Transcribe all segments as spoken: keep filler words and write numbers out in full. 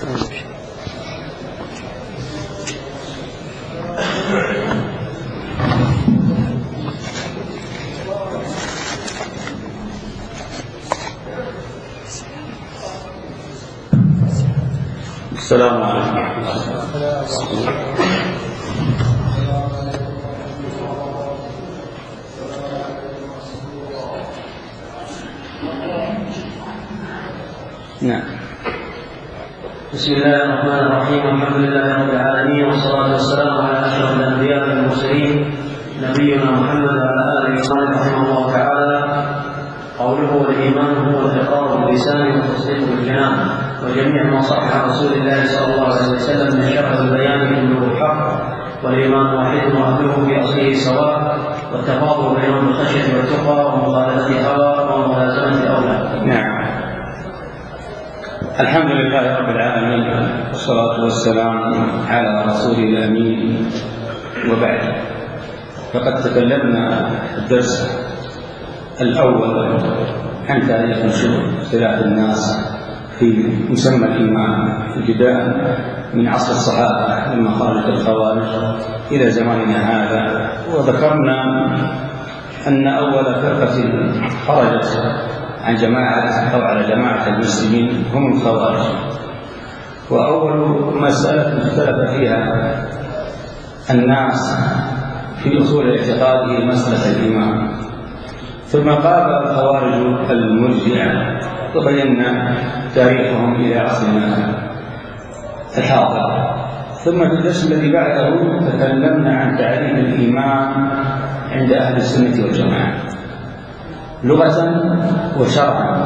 السلام عليكم. نعم. بسم الله الرحمن الرحيم. الحمد لله رب العالمين، والصلاة والسلام على أشرف الأنبياء والمرسلين نبينا محمد وعلى آله وصحبه رحمه الله تعالى. قوله والإيمان هو الإقرار باللسان والتصديق بالجنان، وجميع ما صح عن رسول الله صلى الله عليه وسلم من شرح البيان كله الحق، والإيمان واحد وأهله في أصله سواء، والتفاضل بينهم بالخشية والتقى ومخالفة الهوى وملازمة الأولى. نعم. الحمد لله رب العالمين، والصلاة والسلام على رسول الأمين، وبعد. فقد تكلمنا الدرس الأول عن تاريخ نشوء اختلاف الناس في مسمى الإيمان ابتداء من عصر الصحابة لما خرجت الخوارج إلى زماننا هذا، وذكرنا أن أول فرقة خرجت عن جماعة أو على جماعة المسلمين هم الخوارج، وأول مسألة اختلف فيها الناس في أصول الاعتقاد هي مسألة الإيمان. ثم قابل الخوارج المرجئة وبينا تاريخهم إلى عصرنا الحاضر. ثم في الدرس الذي بعده تكلمنا عن تعريف الإيمان عند أهل السنة والجماعة لغة وشرعا،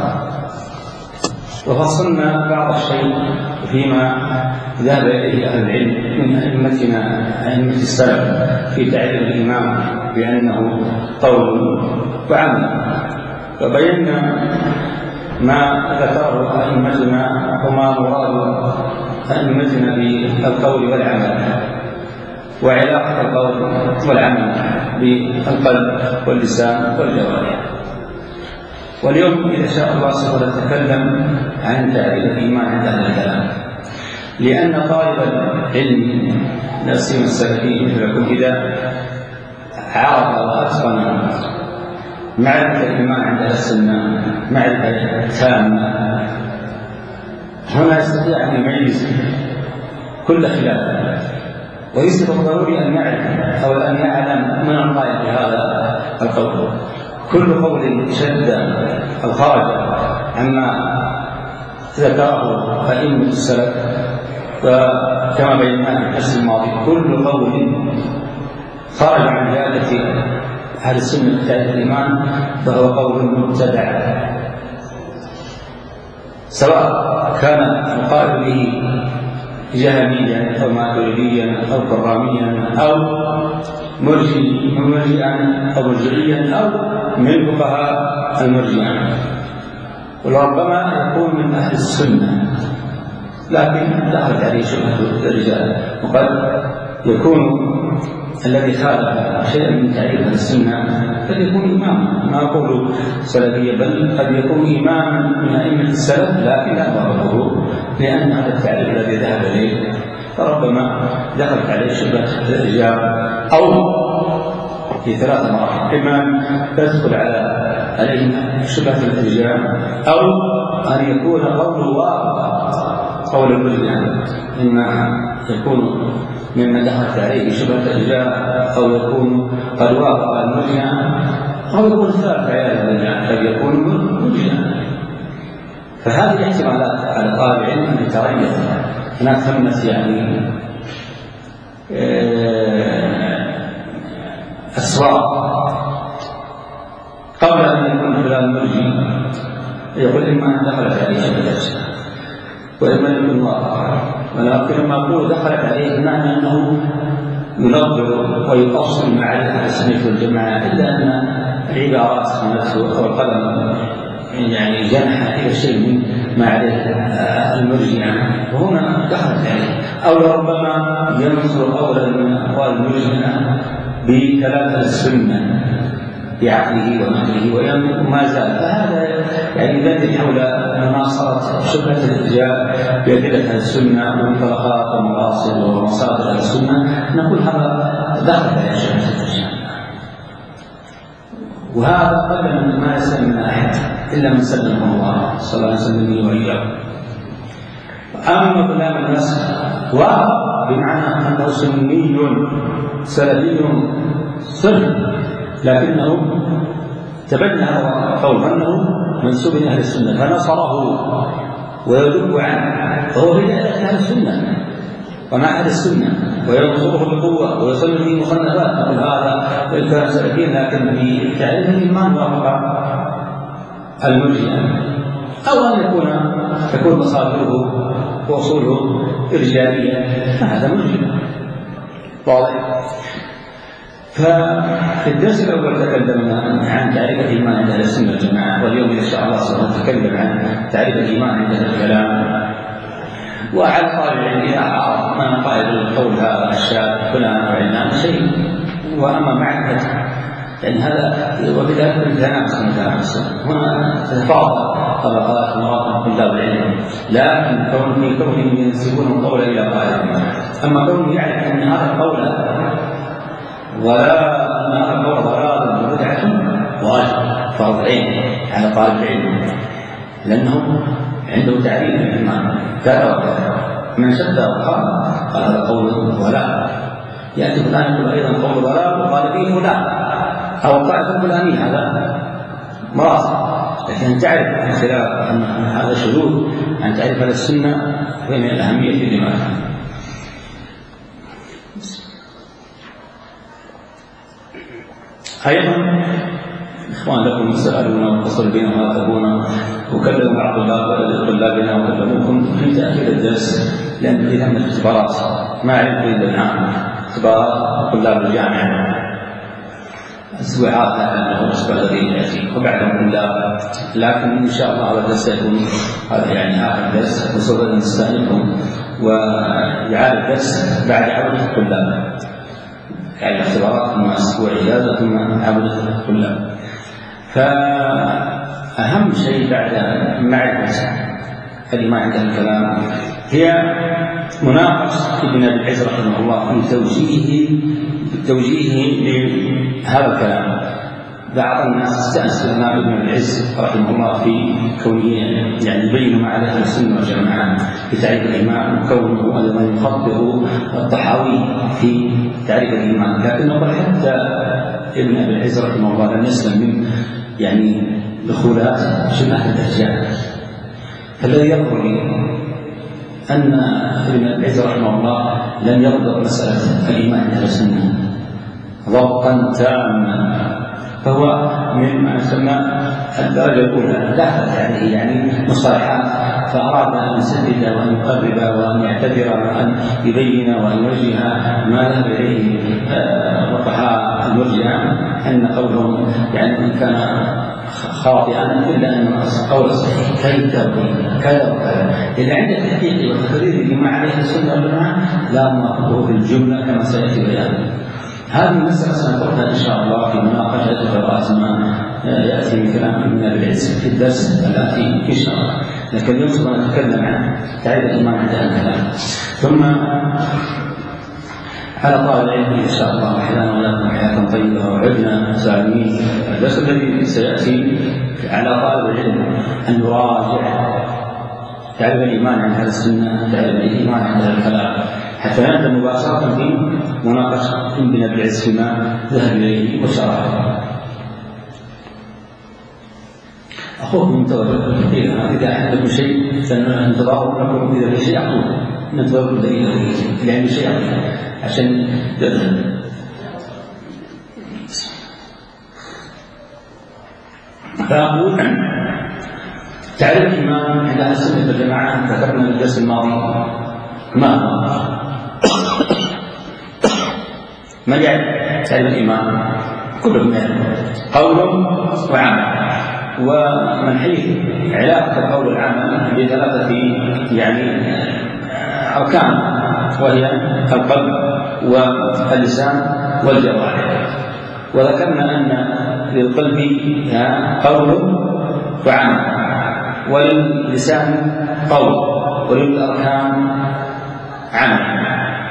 وفصلنا بعض الشيء فيما ذهب إليه أهل العلم من أئمتنا أئمة السلف في تعريف الإيمان بأنه قول وعمل، وبينا ما ذكره أئمتنا وما مراد أئمتنا بالقول والعمل، وعلاقة القول والعمل بالقلب واللسان والجوارح. واليوم إذا شاء الله سوف نتكلم عن تعريف الإيمان عند أهل الكلام، لأن طالب العلم لا سيما السلفي مثلكم إذا عرف وأتقن معرفة الإيمان عند أهل السنة معرفة تامة، هنا يستطيع أن يميز كل خلاف، ويصبح ضروري أن يعرف أو أن يعلم من القائل بهذا القول. كل قول شد أو خرج عما ذكره أئمة السلف، وكما بينا في الدرس الماضي كل قول خرج عن جادة أهل السنة في تعريف الإيمان فهو قول مبتدع، سواء كان القائل به جهميا أو ماتريديا أو كراميا أو مرجئا أو مرجئيا أو من فقهاء المرجئة، وربما يكون من أهل السنة لكن دخلت عليه شبهة الرجال، وقد يكون الذي خالف شيئا من تعريف السنة قد يكون إماما، ما أقول سلفيا، بل قد يكون إماما من أئمة السلف لكن لا نعرفه لأن هذا التعريف الذي ذهب إليه فربما دخلت عليه شبهة الرجال، أو في ثلاث مراحل: إما تدخل على عليه شبهة الرجال، أو أن يكون قوله واقع قول المرجئة، إما يكون مما دخلت عليه شبهة الرجال، أو يكون قد وافق المرجئة، أو يكون ثالث عياذا بالله قد يكون مرجئا. فهذه احتمالات على طالب العلم أن يتريث هناك ثمة يعني أسرار قبل أن يكون فلان مرجئ، يقول إما أن دخلت عليه شبهة الرجال وإما أن يكون واقع، ولكن لما أقول دخلت عليه بمعنى أنه ينظر ويفصل مع أهل السنة والجماعة، إلا أن العبارات نفسه أو القلم يعني جنح إلى شيء من ما عليه المرجئة، وهنا دخلت عليه. أو ربما ينظر أولا من أقوال المرجئة بكلام السنة بعقله ونقله وما زال. فهذا يعني يدل حول مناصرة شبهة الإرجاء بأدلة أهل السنة ومنطلقات ومقاصد ومصادر أهل السنة، نقول هذا دخل في شبهة الإرجاء، وهذا قبل ما يسلم من أحد إلا من سلمه الله صلى الله عليه وسلم وإياه. أما كلام الناس وبمعنى أنه سني سلفي صرف، لكنه تبنى هذا القول أنه منسوب إلى أهل السنة فنصره ويدب عنه، فهو في دائرة أهل السنة ومع أهل السنة وينصره بقوة ويصلي في مخلفات. نقول هذا كلام سلفي، لكن في تعريفه ما وافق المرجئة، أو أن يكون تكون مصادره وأصوله إرجالية، فهذا مرجئ واضح. ففي الدرس الأول تكلمنا عن تعريف الإيمان عند أهل السنة والجماعة، واليوم إن شاء الله سنتكلم عن تعريف الإيمان عند أهل الكلام. وعلى طالب العلم إذا عرف ما قائل القول هذا الشاب فلان وعلان شيء، وأما معرفة يعني هذا وبذلك التنافس متنافس، هنا تتفاضل طبقات ومراتب طلاب العلم، لكن كون في كونهم ينسبون القول إلى قائل، أما كونه يعرف أن هذا القول ولا أن هذا القول ضلال وبدعة واجب فرض عين على طالب العلم، لأنه عنده تعريف الإيمان كذا وكذا، من شد وقال قال هذا قول ضلال، يأتي فلان يقول أيضا قول ضلال وقال فيه فلان أو الطائفة الفلانية، هذا مراسل. لكن تعرف الخلاف أن هذا شذوذ عن تعريف السنة فمن الأهمية لما فيه. أيضا إخوان لكم سألونا واتصل بنا وهاتفونا وكلموا بعض طلابنا وكلموكم في تأخير الدرس، لأن في ثمة اختبارات ما علمت إلا الآن، اختبارات طلاب الجامعة أسبوعات هذا الأسبوع الذي يأتي وبعدهم طلاب، لكن إن شاء الله هذا الدرس يكون هذا يعني آخر درس، وسوف نستأنفكم وإعادة الدرس بعد عودة الطلاب، يعني اختبارات ثم أسبوع إجازة ثم عودة الطلاب. فأهم شيء بعد معرفة الإيمان عند الكلام هي مناقشة ابن أبي العز رحمه الله في توجيهه توجيهه لهذا الكلام. بعض الناس استأنس مع ابن أبي العز رحمه الله في كونه يعني يبين ما عليه أهل السنة والجماعة في تعريف الإيمان، وكونه أيضا يخطئ الطحاوي في تعريف الإيمان، لكنه قد حتى ابن أبي العز رحمه الله لم يسلم من يعني دخولات شبهة الدجال. فالذي يظهر لي أن ابن أبي العز رحمه الله لم يضبط مسألة الإيمان عند أهل السنة ضبطا تاما، فهو من ما يسمى الدرجة الأولى دخلت عليه يعني مصطلحات، فأراد أن يسدد وأن يقرب وأن يعتذر وأن يبين وأن يوجه ما ذهب إليه فقهاء المرجئة أن قولهم يعني إن كان خاطئا إلا أن قول صحيح كذا كذا وكذا، إذا عند التحقيق والتقرير بما عليه السنة والجماعة لا نأخذه في الجملة كما سيأتي بيانه. هذه المسألة سنطرحها إن شاء الله في مناقشة قراءة ما يأتي من كلام ابن أبي العز في الدرس الآتي إن شاء الله، لكن اليوم سوف نتكلم عن تعريف الإيمان عند أهل الكلام. ثم على طالب العلم إن شاء الله أحيانا ولكم حياة طيبة وعدنا سالمين. الدرس الذي سيأتي على طالب العلم أن يراجع تعريف الإيمان عند أهل السنة، تعريف الإيمان عند أهل الكلام، حتى نبدأ مباشرة في مناقشة ابن أبي العز فيما ذهب إليه وشرحه. أخوكم منتظر إذا أحدث شيء فننتظر لكم، إذا في شيء أقول ننتظر دليل إذا عندي شيء أقول عشان تدخل. فأقول تعريف الإيمان عند أهل السنة والجماعة ذكرنا في الدرس الماضي ما ما يعني تعريف الإيمان كله قول وعمل، ومن حيث علاقة القول والعمل بثلاثة يعني أركان، وهي القلب واللسان والجوارح. وذكرنا أن للقلب قول وعمل، وللسان قول، وللأركان عمل.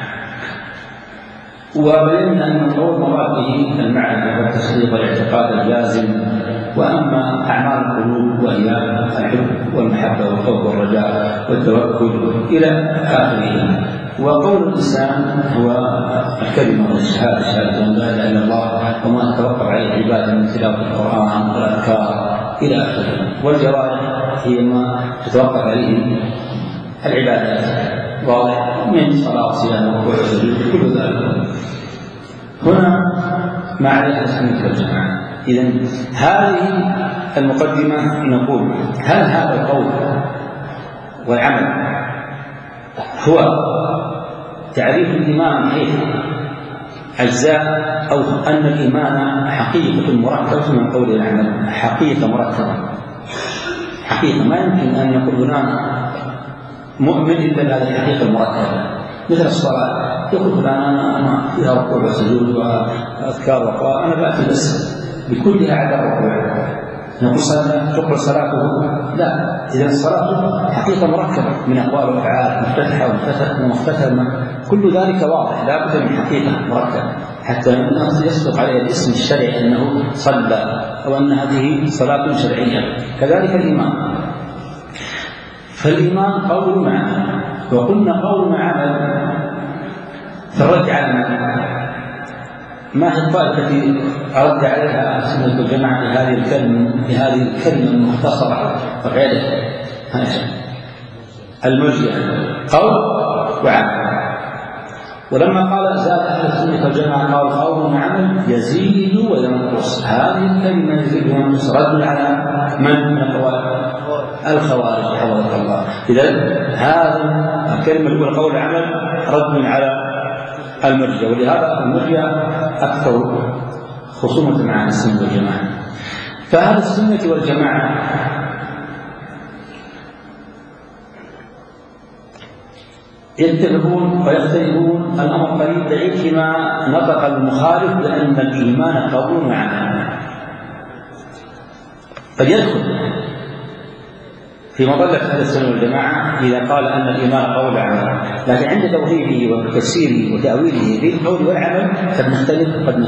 وبينا أن القول مراد به المعنى والتصديق والاعتقاد الجازم، وأما أعمال القلوب وهي الحب والمحبة والخوف والرجاء والتوكل إلى آخره. وقول اللسان هو الكلمة والشهادة، شهادة أن لا إله إلا الله وما تتوقف عليه العبادة من تلاوة القرآن والأذكار إلى آخره. والجوارح هي ما تتوقف عليه العبادات، واضح، من صلاة وصيام وركوع وسجود كل ذلك. هنا ما عليها السنة والجماعة. إذن هذه المقدمة نقول هل هذا القول والعمل هو تعريف الإيمان من حيث أجزاء، أو أن الإيمان حقيقة مركبة من قول العمل، حقيقة مركبة، حقيقة ما يمكن أن يقول فلان مؤمن إلا بهذه الحقيقة المركبة. مثل الصلاة، يقول فلان أنا فيها ركوع وسجود وأذكار وقراءة، أنا بأتي بس بكلها على الركوع، نقول تقبل صلاته؟ لا. إذا الصلاة حقيقة مركبة من أقوال وأفعال مفتتحة ومختتمة، كل ذلك واضح، لا بد من حقيقة مركبة حتى يصدق عليه الاسم الشرعي أنه صلى أو أن هذه صلاة شرعية. كذلك الإيمان، فالإيمان قول وعمل، وقلنا قول وعمل فرد على ما هي الطائفة التي أرد عليها السنة والجماعة بهذه الكلمة بهذه الكلمة المختصرة وغيرها؟ المرجئة، قول وعمل. ولما قال زاد أهل السنة والجماعة قال قول وعمل يزيد وينقص، هذه الكلمة يزيد وينقص رد على من من الخوارج حفظك الله. إذا هذا الكلمة الأولى قول وعمل رد على المرجئة، ولهذا المرجئة أكثر خصومة مع السنة والجماعة. فأهل السنة والجماعة يتفقون ويختلفون الأمر قريب بعيد فيما نطق المخالف بأن الإيمان قول وعمل، قد يدخل في مظلة أهل السنة والجماعة إذا قال أن الإيمان قول وعمل، لكن عند توحيده وتفسيره وتأويله بالقول والعمل قد نختلف قد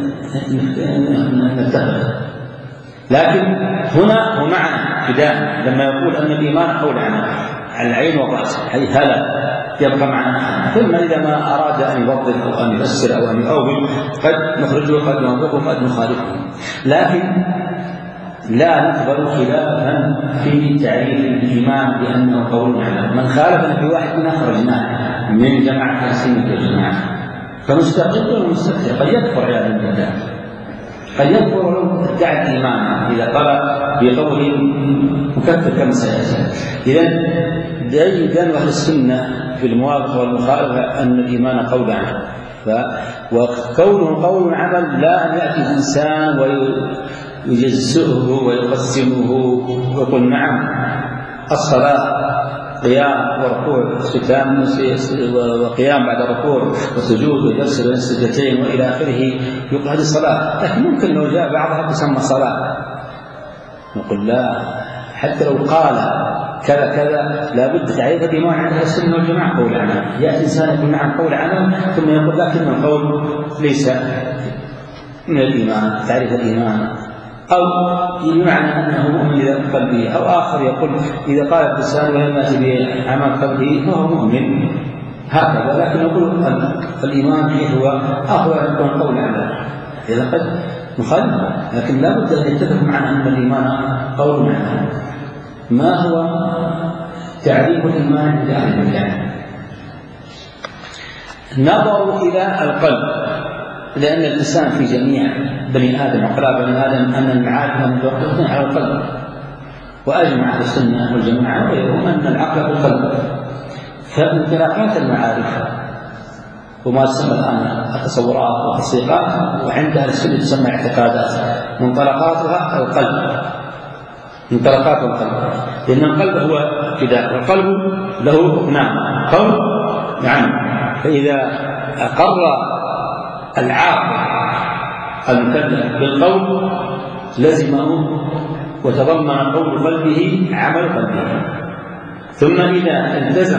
نتفق. لكن هنا ومعنا ابتداء لما يقول أن الإيمان قول وعمل على العين والرأس، أي هلا يبقى معنا. ثم إذا ما أراد أن يوضح أو أن يفسر أو أن يؤول قد نخرجه قد نوضحه قد نخالفه، لكن لا نقبل خلافا في تعريف الإيمان بأنه قول وعمل. من خالفنا في واحد من أخرجناه من جماعة السنة والجماعة، فمستقل ومستقل قد يكفر عياذا بالله، قد يكفر لو ادعى الإيمان إذا قال بقوله مكفر كما سيأتي. إذن دليل أهل السنة في الموافقة والمخالفة أن الإيمان قول وعمل، وكونه قول وعمل لا أن يأتي إنسان ويجزئه ويقسمه ويقول نعم الصلاة قيام وركوع ختام وقيام بعد الركوع وسجود وجلسة بين السجدتين وإلى آخره، يقول هذه الصلاة، لكن ممكن لو جاء بعضها تسمى صلاة. نقول لا، حتى لو قال كذا كذا لابد تعريف الإيمان عند السنة والجماعة قول عمل. يأتي إنسان يقول نعم قول عمل ثم يقول لكن القول ليس من الإيمان، تعريف الإيمان، أو بمعنى أنه مؤمن إذا قلبه، أو آخر يقول إذا قال اللسان ولم يأتي بعمل قلبه فهو مؤمن، هكذا. لكن يقول الإيمان فيه هو أخوة يكون قول عمل، إذا قد مخالف، لكن لا بد أن يتفق معنا أن الإيمان قول عمل. ما هو تعريف الإيمان عند أهل العلم؟ نظروا إلى القلب، لأن الإنسان في جميع بني آدم وقراء بني آدم أن المعارف متوقفة على القلب، وأجمع السنة والجماعة وغيرهم أن العقل في القلب. فانطلاقات المعارف وما تسمى الآن التصورات والتصديقات وعندها السنة تسمى اعتقادات، منطلقاتها القلب، منطلقات القلب، لأن القلب هو ابتداء، والقلب له ركنان قول وعمل. فإذا أقر العاقل المكلف بالقول لزمه وتضمن قول قلبه عمل قلبه. ثم إذا التزم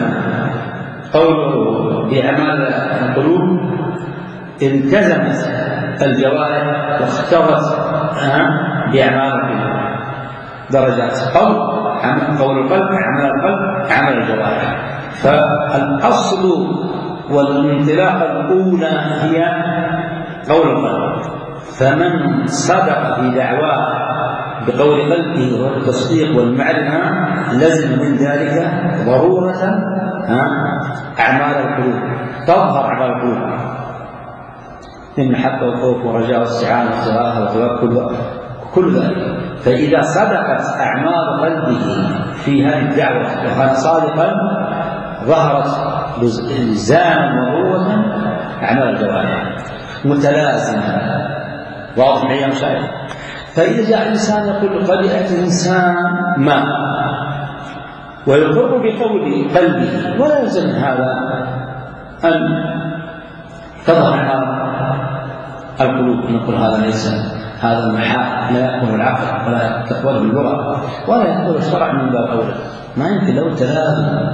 قوله بأعمال القلوب التزمت الجوارح واخترت بأعمال القلوب درجات. قول قول القلب عمل القلب عمل الجوارح. فالأصل والانطلاقة الأولى هي قول القلب، فمن صدق في دعواه بقول قلبه والتصديق والمعرفة لزم من ذلك ضرورة أعمال القلوب، تظهر أعمال القلوب من محبة والخوف والرجاء والاستعانة والصلاة والتوكل كل ذلك. فإذا صدقت أعمال قلبه في هذه الدعوة وكان صادقا ظهرت لزاما وضرورة أعمال الجوارح متلازمة. واضح معي يا مشايخ؟ فإذا جاء الإنسان يقول قد يأتي الإنسان ما ويقر بقول قلبه ولا يلزم هذا أن تظهر أعمال القلوب، نقول هذا ليس هذا المحال، لا يأكل العقل ولا تقبل باللغة ولا يأكل الشرع من باب أولى، ما يمكن له تلازم.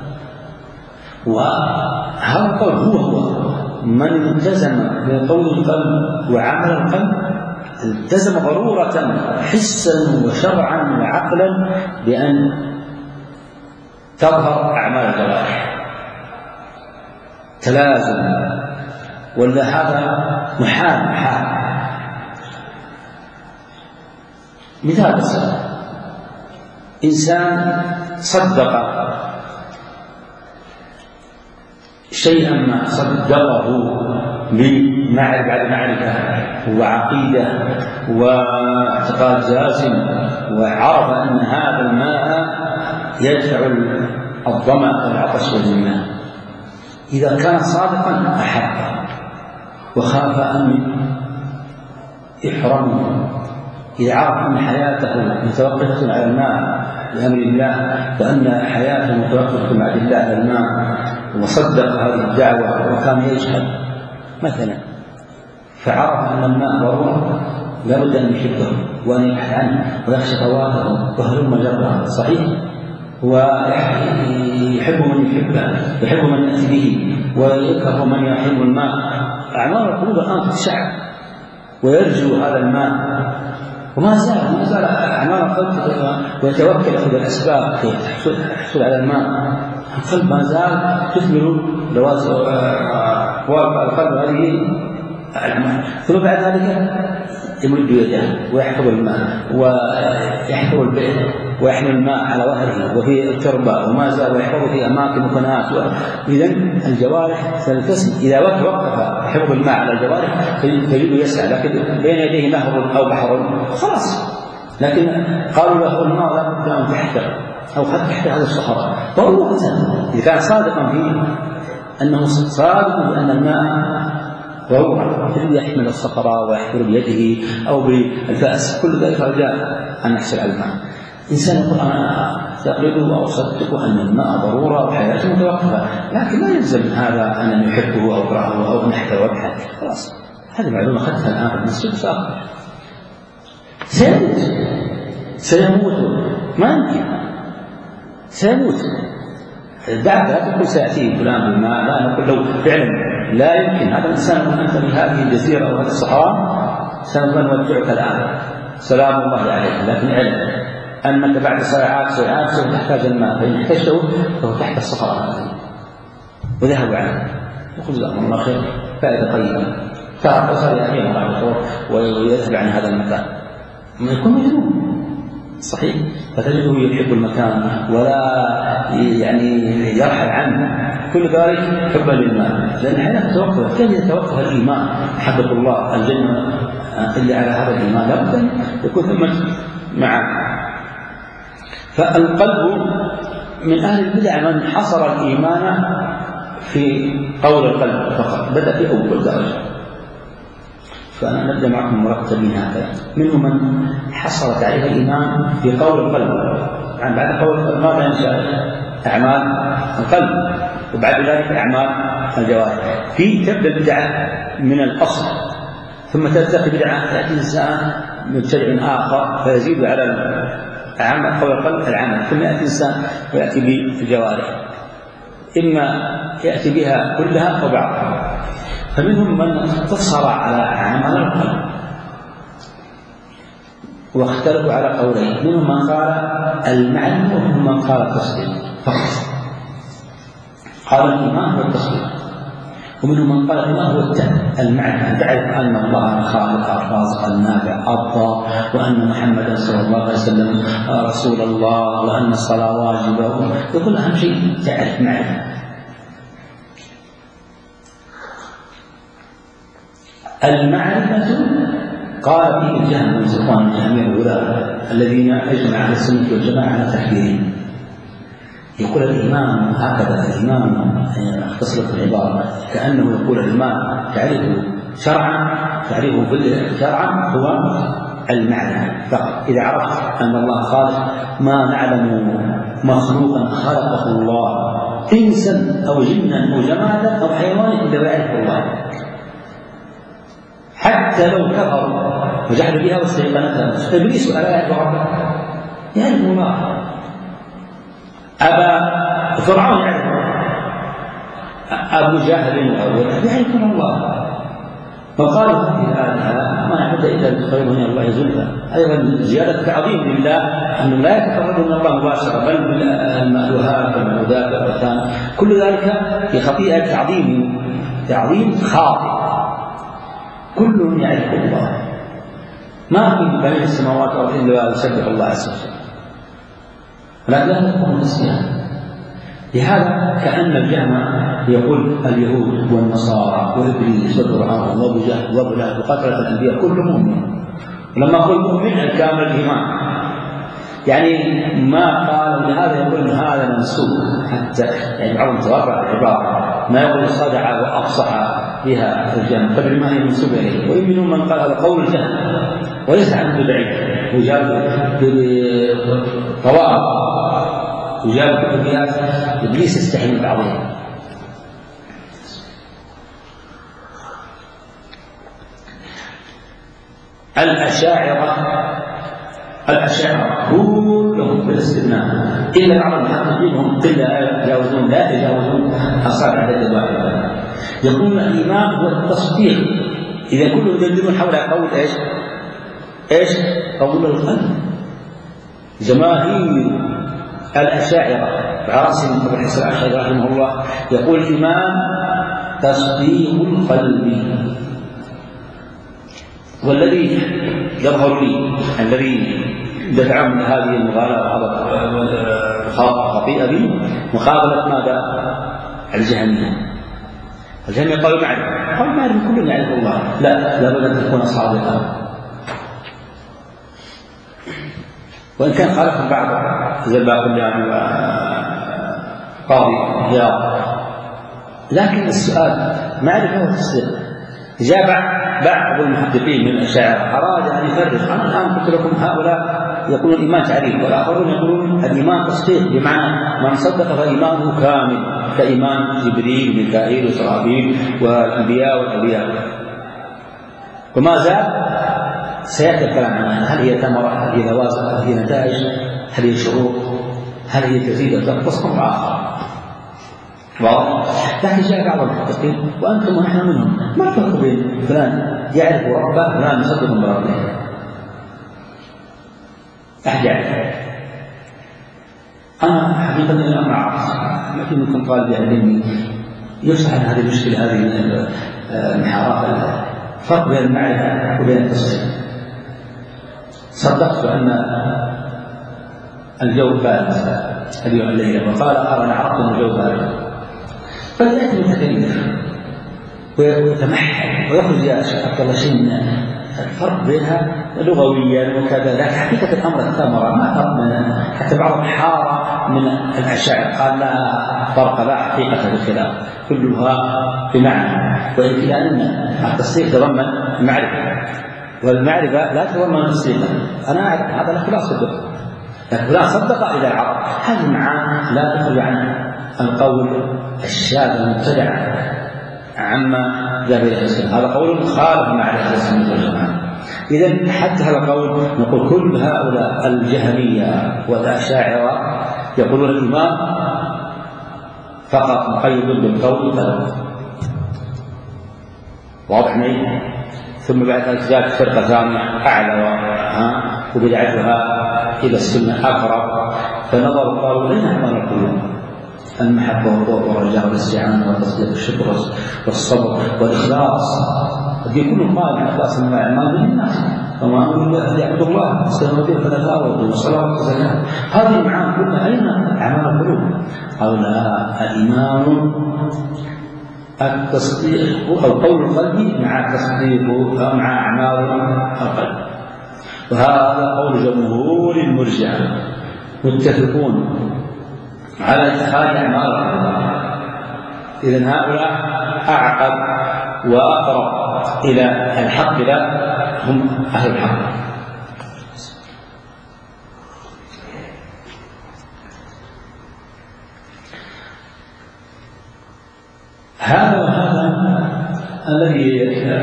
وهذا القول هو هو من التزم بقول القلب وعمل القلب التزم ضرورة حسا وشرعا وعقلا بأن تظهر أعمال الجوارح تلازم، ولا هذا محال محال. مثال بسيط، إنسان صدق شيئا ما صدقه بمعرفة بعد معرفة وعقيدة واعتقاد جازم، وعرف أن هذا الماء يدفع الظمأ والعطش والجنان، إذا كان صادقا أحبه وخاف أن يحرمه. إذا عرف أن حياته متوقفة على الماء بأمر الله وأن حياته متوقفة على الله على الماء وصدق هذه الدعوة وكان يجهل مثلا، فعرف أن الماء ضرورة لابد أن يحبه وأن يبحث عنه ويخشى فواته وهلم جرا، صحيح، ويحب من يحبه يحب من يأتي به ويكره من يحب الماء. أعمال القلوب الآن تشع ويرجو هذا الماء، وما زال ما زال أعمال القلب ويتوكل يأخذ الأسباب كي يحصل على الماء. القلب ما زال تثمر لوازم القلب هذه الأعمال. ثم بعد ذلك يمد يده ويحفظ الماء ويحفظ البئر ويحمل الماء على ظهره وفي التربة وما زال يحفظ في أماكن متناهية. إذن الجوارح تلتزم، إذا وقف حفظ الماء على الجوارح تجده يسعى، لكن بين يديه نهر أو بحر خلاص. لكن قالوا له الماء لا بد أن تحتر أو قد تحت هذا الصحراء، فهو إذا كان صادقا فيه أنه صادق بأن الماء ضرورة يحمل الصخرة ويحفر بيده أو بالفأس، كل ذلك رجاء أن يحصل على الماء. إنسان يقول أنا أعتقد وأصدق أن الماء ضرورة وحياته متوقفة، لكن لا يلزم هذا أن يحبه أو يكرهه أو نحته ويبحث، خلاص هذه معلومة أخذتها الآن في المسجد وسأخذ سيموت سيموت ما يمكن سيموت. بعد لا تقول سيأتي فلان بالماء، لا نقول لو فعلا لا يمكن هذا الإنسان أنت في هذه الجزيرة أو هذه الصحراء سنودعك الآن سلام الله عليك، لكن علم أنك بعد ساعات ساعات سوف تحتاج الماء، فإن احتجته فهو تحت الصخرة هذه. وذهبوا عنه يقول جزاهم الله خير، فائدة طيبة، فأصل يأتيه الله ويذهب عن هذا المكان، ما يكون مجنون صحيح. فتجده يحب المكان ولا يعني يرحل عنه، كل ذلك حبا للماء، لأن الحياة توقف. كيف يتوقف الإيمان حبة الله الجنة إلا على هذا الإيمان؟ لا بد يكون ثم مع. فالقلب من أهل البدع من حصر الإيمان في قول القلب فقط، بدأ في أول درجة. فأنا نبدأ معكم مرتبين هكذا. منهم من حصر تعريف الإيمان في قول القلب، يعني بعد قول القلب ماذا ينشأ؟ أعمال القلب، وبعد ذلك أعمال الجوارح. في تبدأ البدعة من الأصل، ثم تلتقي بدعة يأتي إنسان مبتدع آخر فيزيد على العمل قول القلب العمل، ثم يأتي إنسان ويأتي بالجوارح، إما يأتي بها كلها أو بعضها. فمنهم من اقتصر على عمل القلب واختلفوا على قولين، منهم من قال المعنى ومنهم من قال التصديق فقط، قال الإيمان هو التصديق، ومنهم من قال الإيمان هو المعنى، أن تعرف أن الله الخالق الرازق النافع الضار، وأن محمدا صلى الله عليه وسلم رسول الله، وأن الصلاة واجبة. يقول أهم شيء تعرف معنى. المعرفة قال فيه الجهم والزخوان الجهمية الأولى الذين أجمع أهل السنة والجماعة على تحذيرهم. يقول الإمام هكذا، الإمام اختصرت العبارة كأنه يقول الإمام تعرفه شرعا، تعرفه شرعا هو المعنى فقط. إذا عرفت أن الله خالق، ما نعلم مخلوقا خلقه الله إنسا أو جنا أو جمادا أو حيوانا إلا ويعرف الله، حتى لو كفروا وجحدوا بها واستيقنتها. إبليس ألا يعرف ربه؟ يعرف الله. أبا فرعون يعرف، أبو جهل يعرفون الله. فقالوا هذه الآلهة ما نعبد إلا بخير من الله زلفى، أيضا زيادة تعظيم لله أنه لا يتقرب من الله مباشرة، بل بالمألوهات والمعبودات والأوثان، كل ذلك في خطيئة تعظيم تعظيم خاطئ. كل يعرف الله، ما في بين السماوات والأرض إلا يسبح الله عز وجل، ولكن لا تكون نسيان. لهذا كأن الجامع يقول اليهود والنصارى وإبليس والقرآن وأبو جهل وأبو لهب وقتلة الأنبياء كل مؤمن. ولما أقول مؤمن الكامل الإيمان، يعني ما قال لهذا يقول هذا منسوب، حتى يعني بعضهم تغرق العبارة، ما يقول صدع وأفصح بها الجهل قبل ما هي منسوب إليه. وإن منهم من قال هذا قول الجهل وليس عنه بعيد، وجاب بطوائف وجاب بكليات إبليس يستحي من بعضهم. الأشاعرة الأشاعرة كلهم بالاستثناء إلا بعض المحققين هم إلا يتجاوزون لا يتجاوزون أصابع عدد واحدة، يقولون الإيمان هو التصديق. إذا كلهم يدلون حول قول إيش إيش قول القلب. جماهير الأشاعرة بعراسهم أبو الحسن الأشعري رحمه الله يقول الإيمان تصديق القلب. والذي يظهر لي الذي دفع من هذه المغالطة الخطيئة بي مقابلة ماذا؟ الجهمية. الجهمية قالوا معرفة، قالوا معرفة كل يعرف الله، لا لابد أن تكون صادقا. وإن كان خالف بعض زي باقي يعني قاضي رياض، لكن السؤال معرفة وتصديق. جاء بعض المحققين من الأشاعرة أراد أن يفرق. أنا الآن قلت لكم هؤلاء يقولون الإيمان تعريف، والآخرون يقولون الإيمان تصديق، بمعنى من صدق فإيمانه كامل كإيمان جبريل وميكائيل وإسرافيل والأنبياء والأولياء. وما زال سيأتي الكلام عنها، هل هي ثمرة، هل هي لوازم، هل هي نتائج، هل هي شروط، هل هي تزيد تنقص أمر آخر. واضح؟ لكن جاء بعض المحققين وأنتم ونحن منهم، ما الفرق بين فلان يعرف ربه فلان يصدق بربه؟ أحد يعرف. أنا حقيقة أنا أعرف، لكن يمكن طالب علمي يشرح هذه المشكلة، هذه المحارات، الفرق بين المعرفة وبين التصديق. صدقت أن الجو بارد اليوم الليلة، وقال أنا عرفت أن الجو بارد، فليأتي المتكلف ويتمحل ويخرج يا شيخ عبد الله شيء من الفرق بينها لغويا وكذا، لكن حقيقة الأمر الثمرة ما فرق بينها. حتى بعض الحارة من الأشاعرة قال لا فرق لا حقيقة في الخلاف، كلها بمعنى، وإن لأن التصديق تضمن المعرفة والمعرفة لا تضمن تصديقا. أنا أعرف هذا لا خلاص صدق، لكن لا صدق إذا العرب، هذه معاني لا تخرج عن القول الشاذ المبتدع. عما ذهب إليه السنة. هذا قول خالف ما عليه السنة والجماعة. إذن حتى هذا القول نقول كل هؤلاء الجهمية والأشاعرة يقولون الإمام فقط مقيد بالقول فقط. واضح معي؟ ثم بعد ذلك جاءت فرقة ثانية أعلى وبدعتها إلى السنة أقرب، فنظروا قالوا لنا أعمال القلوب المحبة والخوف والرجاء والاستعانة والتصديق والشكر والصبر والإخلاص. هذه كله قال إخلاص الأعمال للناس، وما أمروا يعبد الله استغفر فلا والصلاة والزكاة. هذه المعاني كلها أين أعمال القلوب؟ قالوا لا، الإيمان التصديق أو قول القلب مع تصديق مع أعمال القلب. وهذا قول جمهور المرجئة متفقون على اتخاذ أعمال القلب. إذن هؤلاء أعقد وأقرب إلى الحق لا هم أهل الحق. هذا وهذا الذي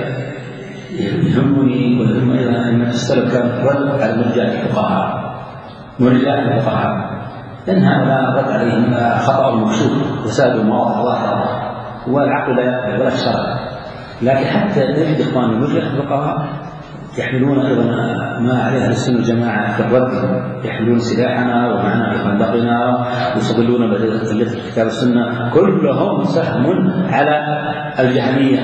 يهمني ويهم أيضا أن السلف كان رد على مرجئة الفقهاء مرجئة الفقهاء لأن هؤلاء رد عليهم خطأ مكشوف وسادوا مواضع ظاهرة والعقل لا يقبل ولا الشرع. لكن حتى نجد إخوان مرجئة الفقهاء يحملون أيضا ما عليه السنة والجماعة في الرد، يحملون سلاحنا ومعنا في خندقنا ويستدلون بأدلة الكتاب والسنة، كلهم سهم على الجهمية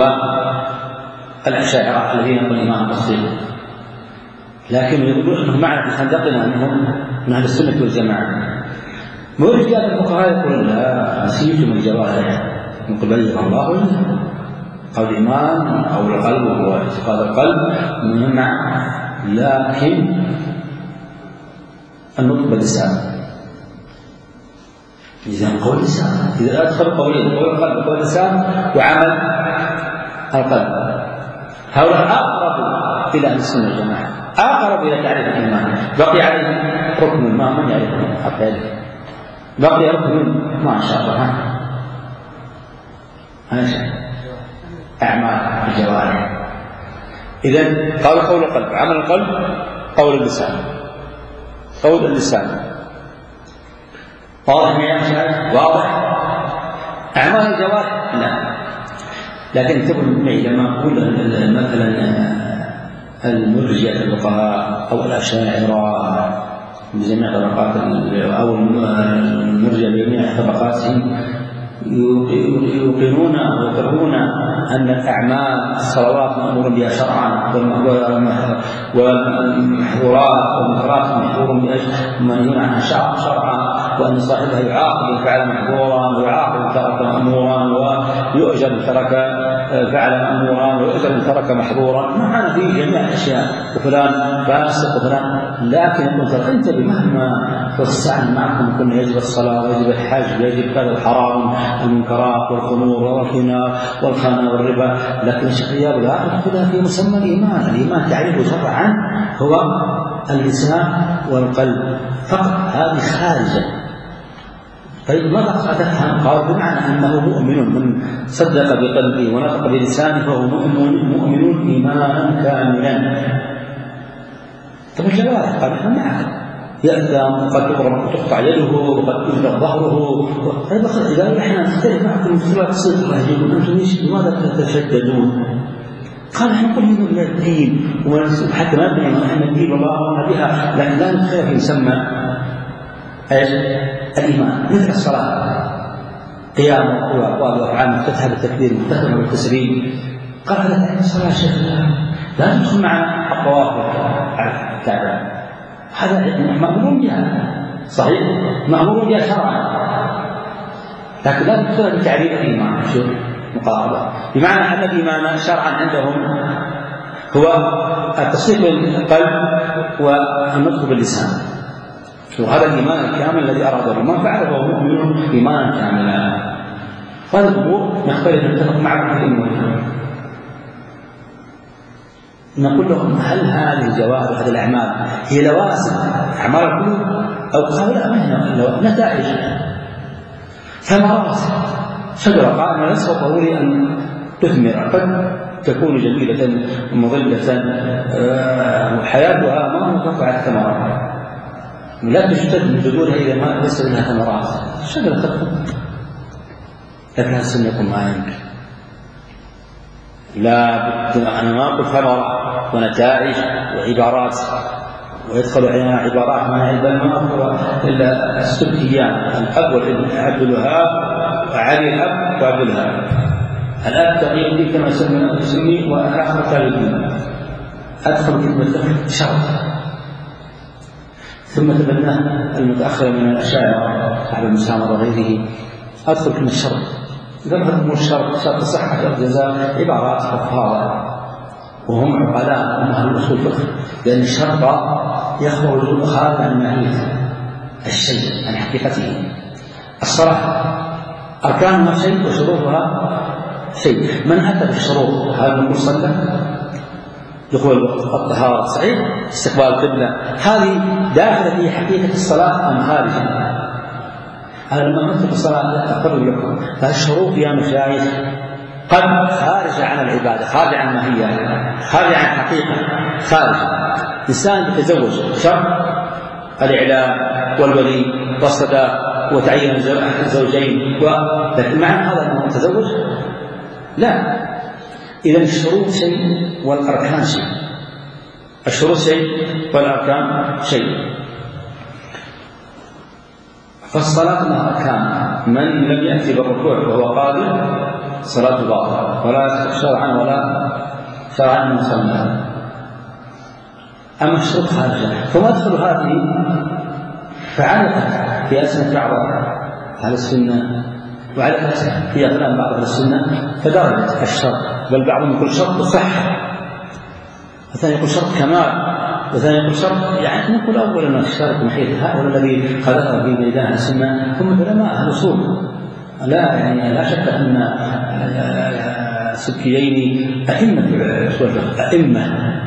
والأشاعرة الذين يقولون الإيمان بالتصديق، لكن يقولون أنهم معنا في خندقنا أنهم من أهل السنة والجماعة. مرجئة الفقهاء يقول لا، نسيتم الجوارح من قبل الله وجهه. قول الإيمان أو القلب هو اعتقاد القلب مهم، لكن النطق باللسان. إذا قول اللسان إذا أدخل قولين قول القلب وقول اللسان وعمل القلب، هؤلاء أقرب إلى السنة والجماعة، أقرب إلى تعريف الإيمان. بقي عليه ركن ما من يعرفه حتى بقي ركن ما شاء الله هذا أعمال الجوارح. إذن قال قول القلب عمل القلب قول اللسان قول اللسان واضح يا شباب؟ واضح. أعمال الجوارح لا، لكن تقول معي لما أقول مثلا المرجئة الفقهاء أو الأشاعرة بجميع طبقات أو المرجئة بجميع طبقاتهم يوقنون ويقرون أن الأعمال الصلوات مأمور بها شرعا والمحظورات والمنكرات محظور بأجل منهي عنها شرعا، وأن صاحبها يعاقب إن فعل محظورا ويعاقب إن ترك مأمورا ويؤجر إن ترك فعل مأمورا ويؤجر إن ترك محظورا. معنا في جميع الأشياء وفلان فاسق وفلان، لكن يقول أنت بمهما توسعنا معكم كنا يجب الصلاة ويجب الحج ويجب كذا الحرام المنكرات والخمور والخنا والخنا والربا، لكن الشرعيات لا تدخلها في مسمى الإيمان. الإيمان تعريفه شرعا هو اللسان والقلب فقط، هذه خارجة. طيب ماذا تفهم؟ قال بمعنى أنه مؤمن من صدق بقلبه ونطق بلسانه فهو مؤمن مؤمن إيمانا كاملا. طب الجوارح قال نحن معك يأثم وقد تقطع يده وقد تجلد ظهره. طيب إذا نحن نختلف معكم في صلاة الصدق يقول أنتم ليش لماذا تتشددون؟ قال نحن نقول من الدين وحتى ما بني أن الدين والله أمرنا بها، لكن لا نخاف يسمى ايش؟ الإيمان، مثل الصلاة قيام وأقوال وأفعال مفتتحة بالتكبير مفتتحة بالتسليم. قال هذا تعريف الصلاة شيخ لا تدخل مع الطواف على الكعبة، هذا مأمور بها صحيح مأمور بها شرعا، لكن لا تدخل بتعريف الإيمان. شوف مقاربة، بمعنى أن الإيمان شرعا عندهم هو التصديق بالقلب والنطق باللسان، وهذا الإيمان الكامل الذي أراده الله فعله هو مؤمن إيمانا كاملا. هذه الأمور نختلف نتفق معكم في الأمور. نقول لهم هل هذه الجوارح وهذه الأعمال هي لوازم أعمال القلوب أو قالوا لا، ما هي نتائج ثمرات شجرة قائمة ليس ضروري أن تثمر، قد تكون جميلة مظلة وحياتها ما منقطعة الثمرات، لا تشتد من جذورها إذا ما ليس لها ثمرات. الشجرة تكون لكنها سنة ما يمكن، لا بد أن نأكل ثمرة ونتائج وعبارات، ويدخل علينا عبارات ما يلبن ما أخبر إلا السبكيان، الأب والابن، عبد الوهاب وعلي الأب وعبد الوهاب. الأب تقي الدين كما يسمي والآخر تقي الدين. أدخل كلمة شرط ثم تبناه المتأخر من الأشاعرة أهل المسامرة وغيره. أدخل كلمة شرط، ذكر الشرط شرط صحة الجزاء عبارات فضفاضة، وهم عقلاء هم أهل الأصول الفقه، لأن الشرط يخرج خارج عن ماهية الشيء عن حقيقته. الصلاة أركانها شيء وشروطها شيء، من أتى بالشروط هذا نقول صلى، دخول الطهارة صحيح، استقبال القبلة، هذه داخلة في حقيقة الصلاة أم خارجة؟ هذا لما نطلق الصلاة أقر لكم، فالشروط يا مشايخ قد خارج عن العبادة، خارج عن ماهية، خارج عن حقيقة، خارج. إنسان يتزوج شرط الإعلام والولي والصداق وتعيين الزوجين، لكن معنى هذا أنه تزوج؟ لا. إذا الشروط شيء والأركان شيء، الشروط شيء والأركان شيء. فالصلاة لها أركان، من لم يأتي بالركوع وهو قادر صلاة باطلة ولا شرعا ولا شرعا من صلى. أما الشروط خارجة، فما أدخل هذه فعلقت في أسنة بعض أهل السنة وعلقت في أقلام بعض أهل السنة فدرجت الشرط، بل بعضهم يقول شرط صحة، والثاني يقول شرط كمال، والثاني يقول شرط يعني نقول أولا الشرط محيط. هذا الذي خلقه في ميدان السنة هم علماء أهل الأصول، لا يعني لا شك أن سبكيين أئمة أئمة.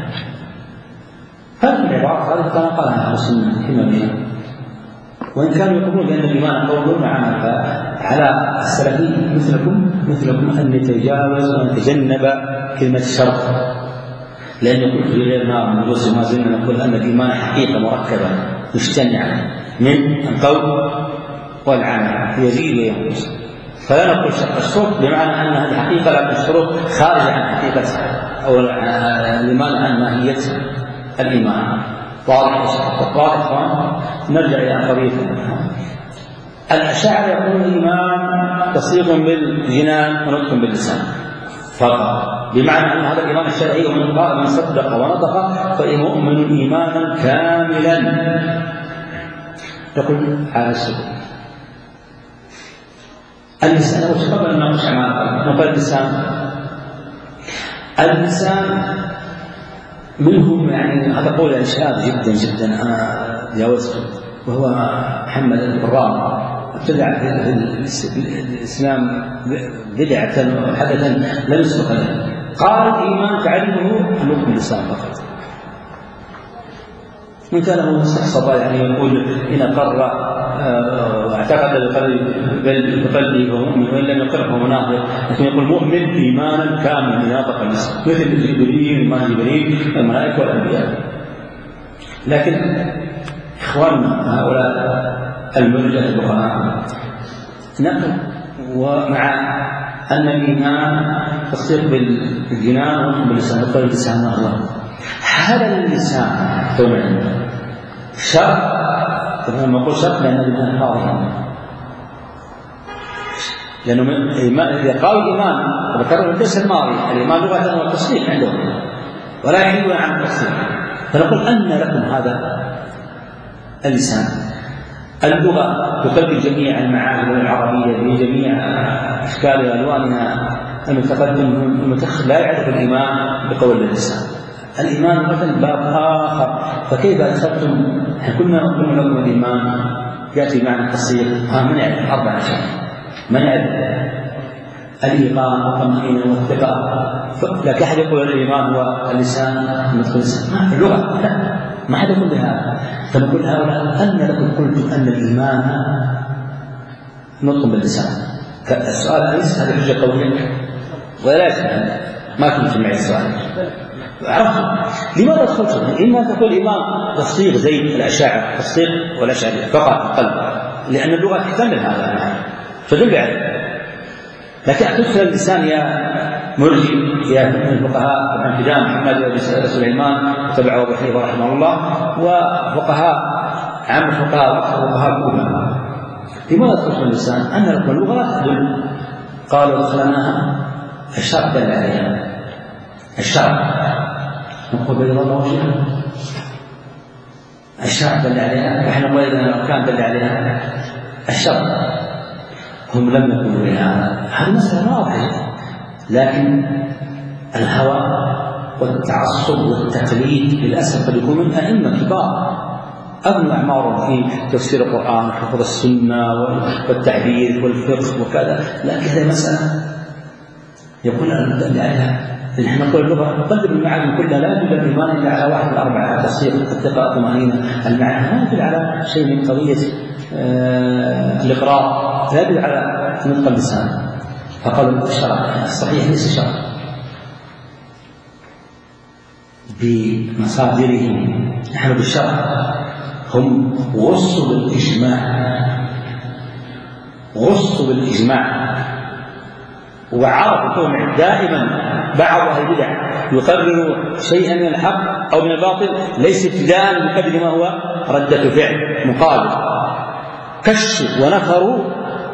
هذه العبارات هذه كان قالها أهل السنة فيما بينهم، وإن كانوا يقولون بأن الإيمان قول وعمل، فعلى السلفي مثلكم مثلكم أن نتجاوز ونتجنب كلمة الشرط، لأن يقول في غير نار من الوصف ما زلنا نقول أن الإيمان حقيقة مركبة مجتمعة من القول والعمل يزيد وينقص، فلا نقول شرط الشروط بمعنى أن هذه حقيقة، لكن الشروط خارجة عن حقيقة أو الإيمان عن ماهية الإيمان. واضح واضح. نرجع إلى قضية الأشاعرة، يقول الإيمان تصديق بالجنان ونطق باللسان فقط، بمعنى أن هذا الإيمان الشرعي ومن قال من صدق ونطق فمؤمن إيمانا كاملا. يقول على السبب اللسان، وقبل أن نقش نقول اللسان اللسان منهم يعني هذا قول إنشاد جدا جدا أنا جاوزته، وهو محمد البرام ابتدع في الإسلام بدعة حدثا لم يسبق له. قال الإيمان تعريفه النطق باللسان فقط، من كان هو مستحصى يعني يقول إن قر واعتقد بقلبه فهو مؤمن، وإن لم يقر فهو منافق، لكن يقول مؤمن إيمانا كاملا يناطق اللسان، مثل جبريل إيمان جبريل الملائكة والأنبياء. لكن إخواننا هؤلاء المرجئة البخارى نقل، ومع أن الإيمان تصديق بالجنان ونطق باللسان، نطق باللسان ما هو هذا اللسان ثم شرط. طبعا ما أقول شرط لأن الإيمان حاضر، لأنه إذا قال الإيمان وذكرنا الدرس الماضي الإيمان لغة والتصديق عندهم ولا يحيلون عن التصديق، فنقول أن لكم هذا اللسان. اللغة تقبل جميع المعاني العربية بجميع أشكالها وألوانها، المتقدم والمتأخر لا يعرف الإيمان بقول اللسان. الإيمان مثلا باب آخر، فكيف أدخلتم كنا نقول لكم الإيمان يأتي معنى التصديق؟ ها من يعرف أربع أشياء، من يعرف الإيقان والطمأنينة والثقة، لكن أحد يقول الإيمان هو اللسان المدخل اللسان، ما اللغة لا ما حد يقول بهذا. فنقول هؤلاء أن لكم قلتم أن الإيمان نطق باللسان، السؤال أليس هذا حجة قولية ولا لا؟ ما كنت معي السؤال. عرفت لماذا دخلت؟ إما تقول إمام تصديق زي الأشاعرة، تصديق والأشاعرة فقط القلب، لأن اللغة تحتمل هذا فدل عليه. لكن تدخل الإنسان يا مرجي يا الفقهاء طبعا فدان محمد بن سليمان وتبعه أبو حنيفة رحمه الله وفقهاء عام الفقهاء وفقهاء الأمة. لماذا تدخل الإنسان؟ أن اللغة لا تدل. قالوا دخلناها الشرع دل عليها، الشرع نقول بيض الله وجهه، الشرع دل عليها، نحن نقول إذا الأركان دل عليها الشرع. هم لم يكونوا بها، هذه مسألة واضحة. لكن الهوى والتعصب والتقليد للأسف قد يكون من أئمة كبار أبنوا أعمارهم في تفسير القرآن وحفظ السنة والتعبير والفقه وكذا، لكن هذه مسألة يقول عليها نحن نقول اللغة تقدم المعاني كلها، لا يدل الإيمان إلا على واحد من الأربعة: التصديق، الثقة، الطمأنينة. المعنى ما يدل على شيء من قضية آه الإقرار، لا يدل على نطق اللسان. فقالوا الشرع الصحيح ليس شرع بمصادرهم، نحن بالشرع. هم غصوا بالإجماع، غصوا بالإجماع وعرفوا دائما بعض أهل البدع يقرر شيئا من الحق أو من الباطل ليس ابتداء بقدر ما هو ردة فعل مقابل. كشوا ونفروا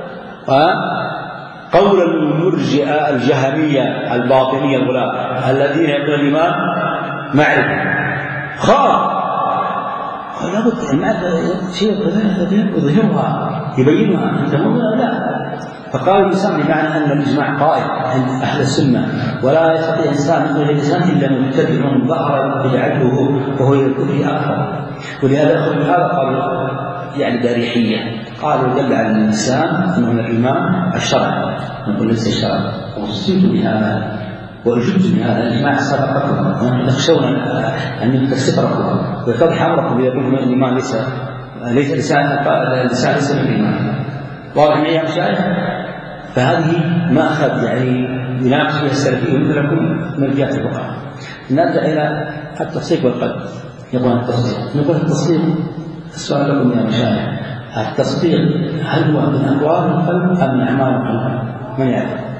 قول المرجئة الجهمية الباطنية الغلاة الذين يقول الإيمان معرفة خاف لابد المعرفة شيء يظهرها يبينها أنت مؤمن أو لا. فقال الإنسان بمعنى أن الإجماع قائم عند أهل السنة، ولا يستطيع إنسان يقول الإنسان إلا من يتبع من ظهر بدعته وهو يكون أكثر. ولهذا أخذ هذا قالوا يعني داريحية، قالوا دل على الإنسان أنه من الإيمان الشرع، نقول ليس الشرع. وصيت بهذا وأجبت بهذا الإجماع سبقكم ونحن نخشون أن تستفرقوا ويتضح أمركم يقول من الإيمان ليس ليس لسان لسان ليس من الإيمان. واضح من أيام الشارع. فهذه ما أخذ يعني يناقش فيها السلفية مثلكم من جهة الفقهاء. نرجع إلى التصديق والقلب. يقول التصديق، نقول التصديق السؤال لكم يا مشايخ، التصديق هل هو من أقوال القلب أم من أعمال القلب؟ من يعرف؟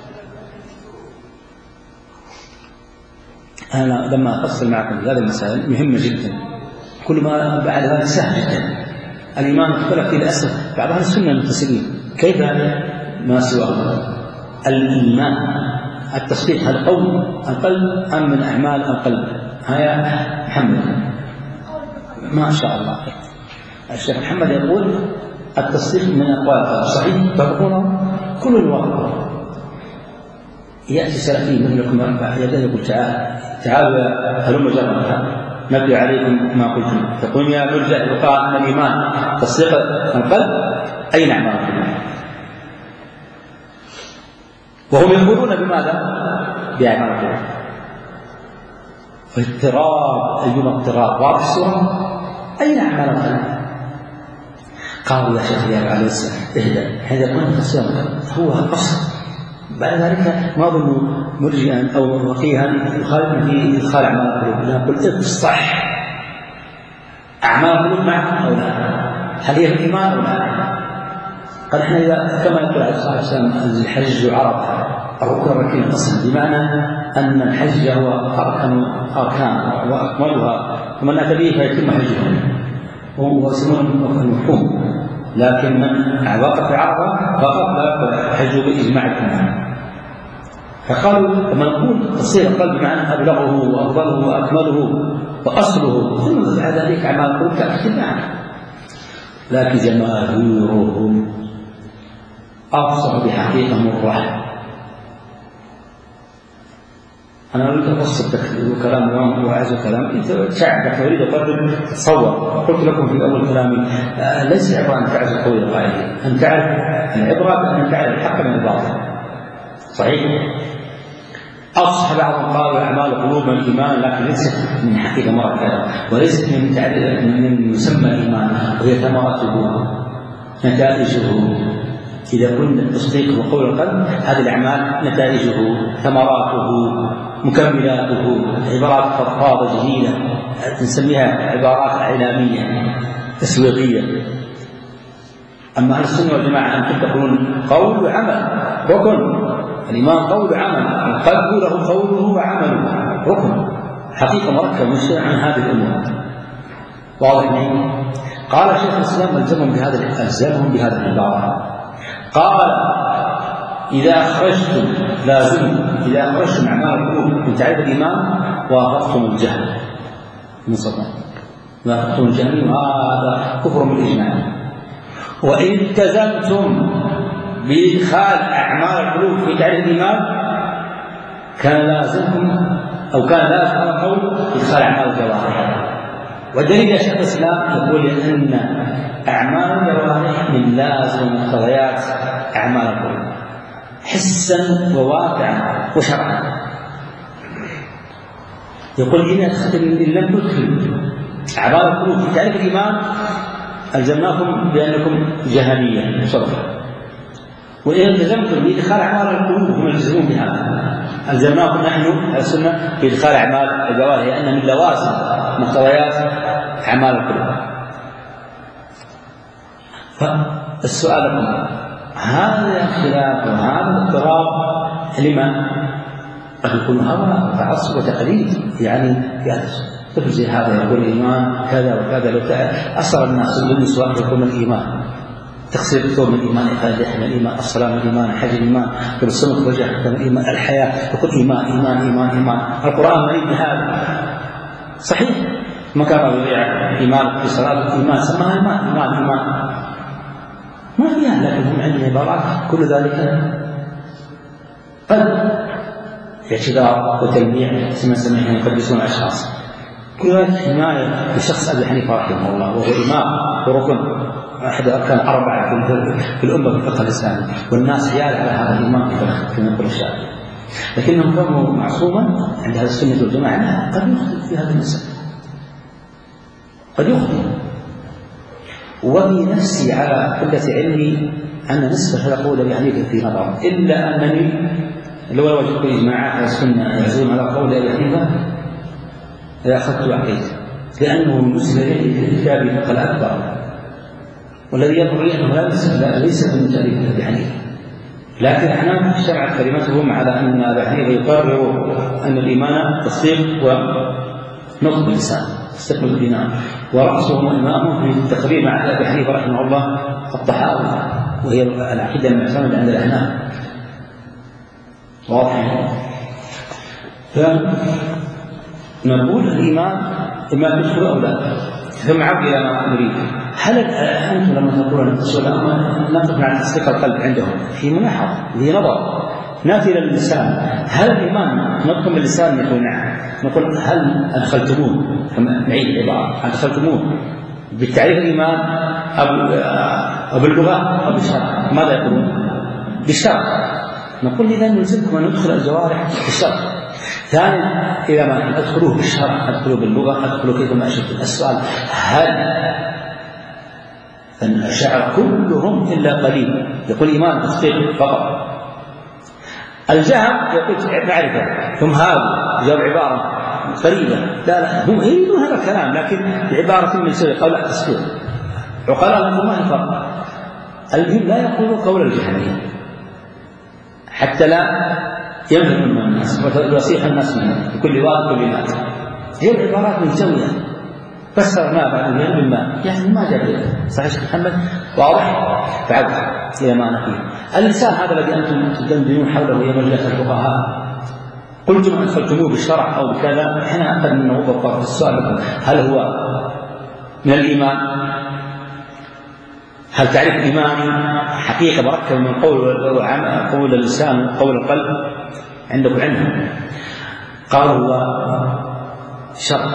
أنا لما أفصل معكم هذه المسائل مهمة جدا، كل ما بعد ذلك سهل جدا. الإيمان اختلف في الأسف بعض أهل السنة المتسلين كيف ما سواه. الإيمان التصديق هل قول القلب أم من أعمال القلب؟ هيا محمد ما شاء الله. الشيخ محمد يقول التصديق من أقوال القلب. صحيح تقولون كل الواقع. يأتي سلفي مثلكم أربع يدين يقول تعال تعالوا هلم جرا نبدأ عليكم ما قلتم. تقول يا مرجع يقال أن الإيمان تصديق القلب أين أعمال القلب؟ وهم يقولون بماذا؟ بأعمال القلب. اضطراب أيما اضطراب واضح الصورة. أين أعمال القلب؟ قالوا يا شيخ يا عليه السلام اهدأ حين يكون تصديق هو القصد. بعد ذلك ما ظنوا مرجئا أو وقيها يخالف في إدخال أعمال القلوب. نقول افصح أعمال القلوب معك أو لا؟ هل هي الإيمان أو لا؟ قال إحنا إذا كما يقول عليه الصلاة والسلام الحج عرفة الركن ركين الأصل، بمعنى أن الحج هو أركان أركان وأكملها، ومن أتى به فيتم حجه وهو يسمونه المفهوم. لكن من وقف عرفة فقط لا حج بإجماع الأمة. فقالوا لما نقول تصير القلب بمعنى أبلغه وأفضله وأكمله وأصله ثم بعد ذلك أعمال القلوب تأكد معنا. لكن جماهيرهم أفصح بحقيقة مرة. أنا أريد أن أفصل كلام وأعز كلام أنت شعبك أريد أن تتصور. قلت لكم في أول كلامي ليس عبارة أن تعرف قول القائلين، أن تعرف العبرة بأن تعرف الحق من الباطل. صحيح؟ أصح بعضهم قالوا أعمال القلوب من الإيمان، لكن ليست من حقيقة مرة كذا، وليست من من مسمى الإيمان، وهي ثمرته نتائجه إذا كنا التصديق وقول القلب هذه الأعمال نتائجه ثمراته مكملاته عبارات فضفاضة جميلة نسميها عبارات إعلامية تسويقية. أما أهل السنة والجماعة أنتم تقولون قول وعمل ركن، الإيمان قول وعمل، القلب له قوله وعمله ركن، حقيقة مركبة مشتركة عن هذه الأمور. واضح لي؟ قال شيخ الإسلام ألزمهم بهذا ألزمهم بهذه العبارة، قال إذا أخرجتم لازم إذا أخرجتم أعمال القلوب من تعريف الإيمان وافقتم الجهل من صدق وافقتم الجهل، وهذا كفر بالإجماع. وإن التزمتم بإدخال أعمال القلوب في تعريف الإيمان كان لازمكم أو كان لازم القول إدخال أعمال الجوارح. والدليل يا شيخ الإسلام يقول أن أعمال الجوارح من لازم مقتضيات أعمال القلوب حسا وواقعا وشرعا. يقول إن لم ندخل أعمال القلوب في تعريف الإيمان ألزمناكم بأنكم جهمية صرفا، وإن التزمتم بإدخال أعمال القلوب هم يلزمون بهذا ألزمناكم نحن السنة بإدخال أعمال الجوارح لأن من لوازم مقتضيات أعمال القلوب. فالسؤال لكم هذا الاختلاف وهذا الاضطراب لما قد يكون هوى وتعصب وتقليد، يعني طفل زي هذا يقول الإيمان كذا وكذا، لو أصل الناس للنسوان يقول الإيمان تقصير الثوب من الإيمان، إخراج من الإيمان، الصلاة من الإيمان، الحج من الإيمان، والصمت والجهل من الإيمان، الحياة يقول إيمان إيمان إيمان إيمان. القرآن مليء بهذا صحيح، ما كان يضيع إيمان في صلاة الإيمان سماها إيمان إيمان إيمان ما فيها، لكن هم عندهم عبارات كل ذلك قد اعتذار وتلميع كما سمعهم يقدسون الأشخاص، كل ذلك حماية لشخص أبي حنيفة رحمه الله وهو إمام وركن أحد أركان أربعة في الأمة في الفقه الإسلامي، والناس يعرف هذا الإمام في نقل الشافعي، لكنهم كانوا معصوما عند هذا السنة والجماعة قد يخطئ في هذا المسألة قد يخطئ. وفي نفسي على قلة علمي أن نسبة هذا قول أبي حنيفة في نظر، إلا أنني لو وجدت إجماعات أهل السنة يعزون على قول أبي حنيفة لأخذت وعقيت، لأنه نسبة إليه في كتاب الفقه الأكبر، والذي يظهر لي أنه ليس من تأليف أبي حنيفة، لكن احنا شرعت كلمتهم على أن أبي حنيفة يقرر أن الإيمان تصديق ونطق باللسان تصديق بالإيمان، ورأسهم وإمامهم في التقرير مع أبي حنيفة رحمه الله الطحاوي، وهي العقيدة المعتمدة عند الأحناف. واضح؟ فنقول الإيمان إما تدخل أو لا. ثم عبد إلى ما نريد، هل أنتم لما تقولون الرسول نقف عن تصديق القلب عندهم في ملاحظة في نظر ناتي للسان، هل الإيمان نطق باللسان؟ نقول نعم، نقول هل أدخلتموه كما نعيد العبارة أدخلتموه بالتعريف الإيمان أو باللغة أو بالشرع؟ ماذا يقولون؟ بالشرع. نقول إذا نلزمكم أن ندخل الجوارح بالشرع. ثانيا إذا ما أدخلوه بالشرع أدخلوه باللغة أدخلوه كيف ما شئت. السؤال هل الشعر كلهم إلا قليل يقول إيمان تصديق فقط، الجهم يقول معرفة، ثم هذا جاب عبارة قريبة لا لا هم يريدون هذا الكلام لكن بعبارة من سوء قول التصديق. عقلاء لهم ما يفرق، المهم لا يقولوا قول الجهمية حتى لا ينفر من الناس ويصيح الناس منه بكل واقع وكل مات. هي العبارات متسوية فسرناه بعد اليوم بالماء يعني ما جاء صحيح محمد واضح. فعبد إلى ما أنا فيه اللسان هذا الذي أنتم تدندنون حوله يا مجلس الفقهاء، قلتم أدخلتموه بالشرع أو بكذا، إحنا أقل من نوضح في السؤال لكم هل هو من الإيمان؟ هل تعريف الإيمان حقيقة مركبة من قول قول اللسان وقول القلب عندكم عنه؟ قالوا هو شرع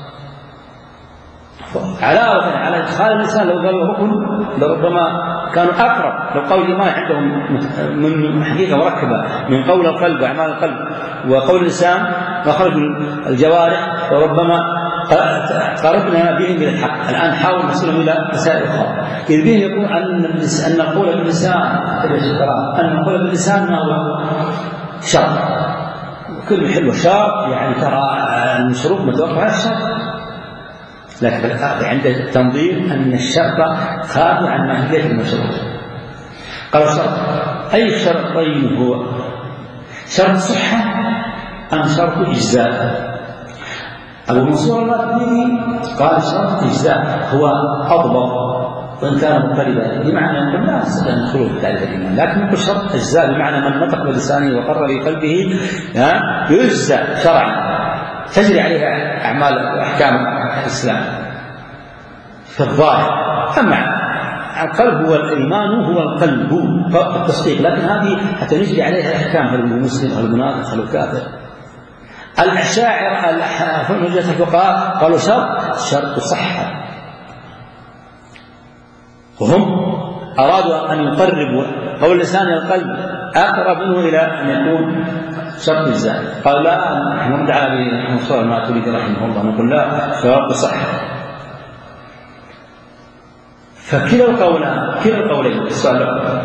علاوة على إدخال اللسان. لو قالوا ركن لربما كانوا أقرب، لو قول الإيمان عندهم من حقيقة مركبة من قول القلب وأعمال القلب وقول اللسان وخرج الجوارح وربما قربنا بهم إلى الحق، الآن حاول نصلهم إلى مسائل أخرى. إذ به يقول أن أن نقول باللسان أن نقول باللسان ما هو شرط، كل حلوة شرط، يعني ترى المشروط متوقع على الشرط، لكن عند التنظير أن الشرط خارج عن ماهية المشروط. قال شرط أي شرطين هو؟ شرط صحة أم شرط إجزاء؟ أبو منصور الماتريدي قال شرط إجزاء هو أضبط وإن كان مضطربا، بمعنى أن لا نستطيع أن ندخل في تعريف الإيمان، لكن نقول شرط أجزاء بمعنى من نطق بلسانه وقر بقلبه يجزى شرعا تجري عليها أعمال وأحكام الإسلام في الظاهر. أما القلب هو الإيمان هو القلب التصديق، لكن هذه حتى نجري عليها أحكام، هل هو مسلم هل هو منافق هل هو كافر. الأشاعرة الفقهاء قالوا شرط شرط صحة، وهم أرادوا أن يقربوا قول اللسان إلى القلب أقرب منه إلى أن يكون شرط إجزاء. قال لا، نحن ندعى بمنصور الماتريدي رحمه الله نقول لا، شرط صحة. فكلا القولان كلا القولين السؤال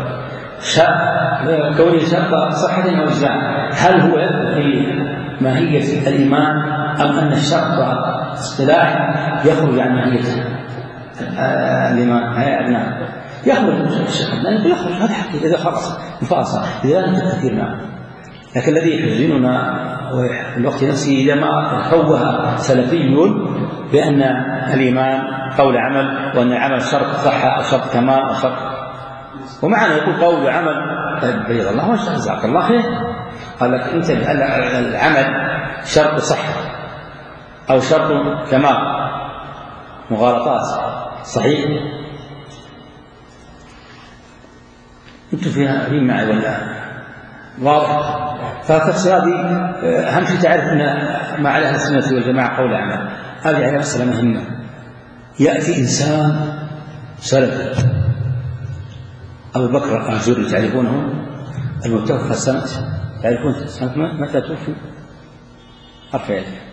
كونه شرط صحة أو إجزاء، هل هو في ماهية الإيمان أم أن الشرط اصطلاح يخرج عن ماهية الإيمان؟ نعم يخرج لأنه يخرج هذا حقيقي إذا خلص مفاصل إذا لم تكثير نعم. لكن الذي يحزننا في الوقت نفسه إذا ما فوه سلفي بأن الإيمان قول عمل، وأن العمل شرط صحة أو شرط كمال أو شرط، ومعنى يقول قول وعمل بيض الله وجهك جزاك الله خير. قال لك أنت العمل شرط صحة أو شرط كمال، مغالطات صحيح. أنتم فيها في معي ولا واضح؟ فالتفسير هذه أهم شيء تعرف أن ما على أهل السنة والجماعة قول عمل. هذه على مسألة مهمة. يأتي إنسان سلف أبو بكر الآجري تعرفونه المتوفى سنة، تعرفون سنة متى توفي؟ أرفع يدك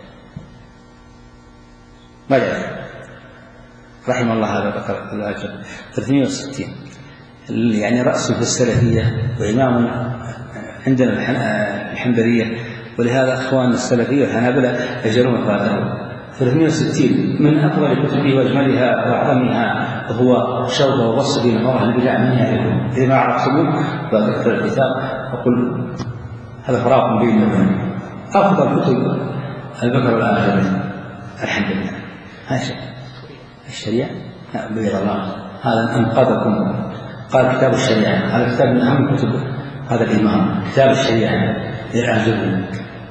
ما يعرف رحمه الله هذا بكر الآجري ثلاثمائة وستين، يعني رأسه في السلفية وإمام عندنا الحنبلية، ولهذا أخوان السلفية والحنابلة يجرون فاته ثلاثمائة وستين. من أفضل كتبه وأجملها وأعظمها هو شوق ووصف بين مرة البدع من يعرفون. إذا ما عرفتموه فأكثر الكتاب أقول هذا فراق بين وبين أفضل كتب البكر الآجري الحمد لله. هذا الشريعة بيض الله هذا أنقذكم. قال كتاب الشريعة هذا كتاب من أهم كتب هذا الإمام، كتاب الشريعة للآجري.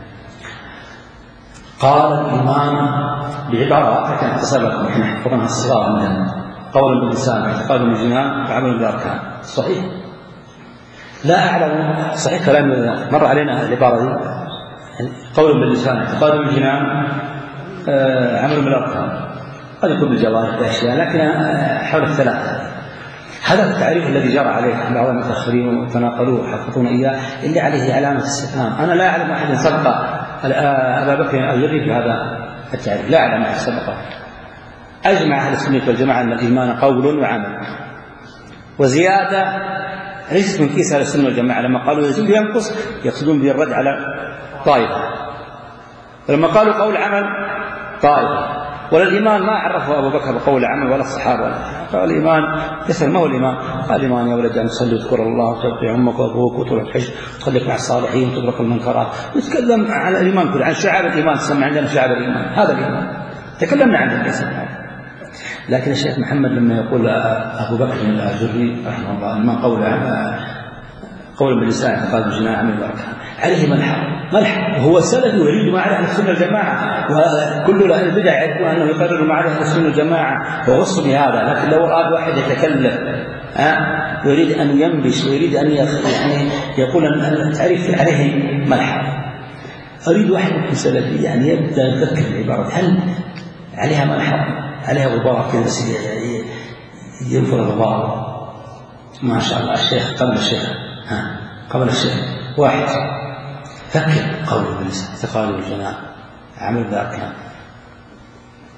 قال الإمام بعبارة كان اتصلكم نحن حفظناها الصغار منها، قول باللسان اعتقاد بالجنان وعمل بالأركان. صحيح لا أعلم صحيح كلام مر علينا العبارة دي، قول باللسان اعتقاد بالجنان آه، عمل بالأركان، قد يكون بالجوارح بأشياء لكن حول الثلاثة. هذا التعريف الذي جرى عليه بعض المتأخرين وتناقلوه وحفظون إياه اللي عليه علامة استفهام. أنا لا أعلم أحد سبق أبا بكر أو يغيب هذا التعريف، لا أعلم أحد سبقه. أجمع أهل السنة والجماعة أن الإيمان قول وعمل، وزيادة ليست من كيس أهل السنة والجماعة لما قالوا يزيد ينقص يقصدون به الرد على طائفة، ولما قالوا قول عمل طائفة. ولا الإيمان ما عرفه أبو بكر بقول عمل ولا الصحابة، قال الإيمان يسأل ما هو الإيمان؟ قال الإيمان يا ولد أن تصلي وتذكر الله وتطيع أمك وأبوك وتروح الحج وتخليك مع الصالحين وتترك المنكرات. نتكلم على الإيمان كله، عن شعاب الإيمان تسمى عندنا شعاب الإيمان، هذا الإيمان تكلمنا عنه القسم. لكن الشيخ محمد لما يقول أبو بكر الآجري رحمه الله الإيمان قول قول باللسان اعتقاد بالجنان عمل بالأركان، عليه ملحق ملحق وهو سلفي ويريد مع أهل السنة والجماعة، وكل أهل البدع يعرفون أنه يقرر مع أهل السنة والجماعة ووصف بهذا. لكن لو أراد واحد يتكلم أه؟ يريد أن ينبش ويريد أن يعني يقول أن التعريف عليه ملحق. أريد واحد من سلفي يعني يبدأ يفكر العبارة هل عليها ملحق، عليها غبار كذا ينفر الغبار. ما شاء الله الشيخ قبل الشيخ ها قبل الشيخ واحد فكر قوله باللسان اعتقاد بالجنان عمل بالأركان.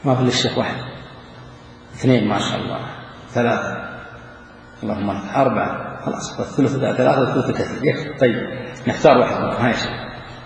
ما في إلا الشيخ واحد، اثنين ما شاء الله، ثلاثة، اللهم أربعة، خلاص الثلث ثلاثة الثلث كثير. طيب نختار واحد منهم. هاي شيء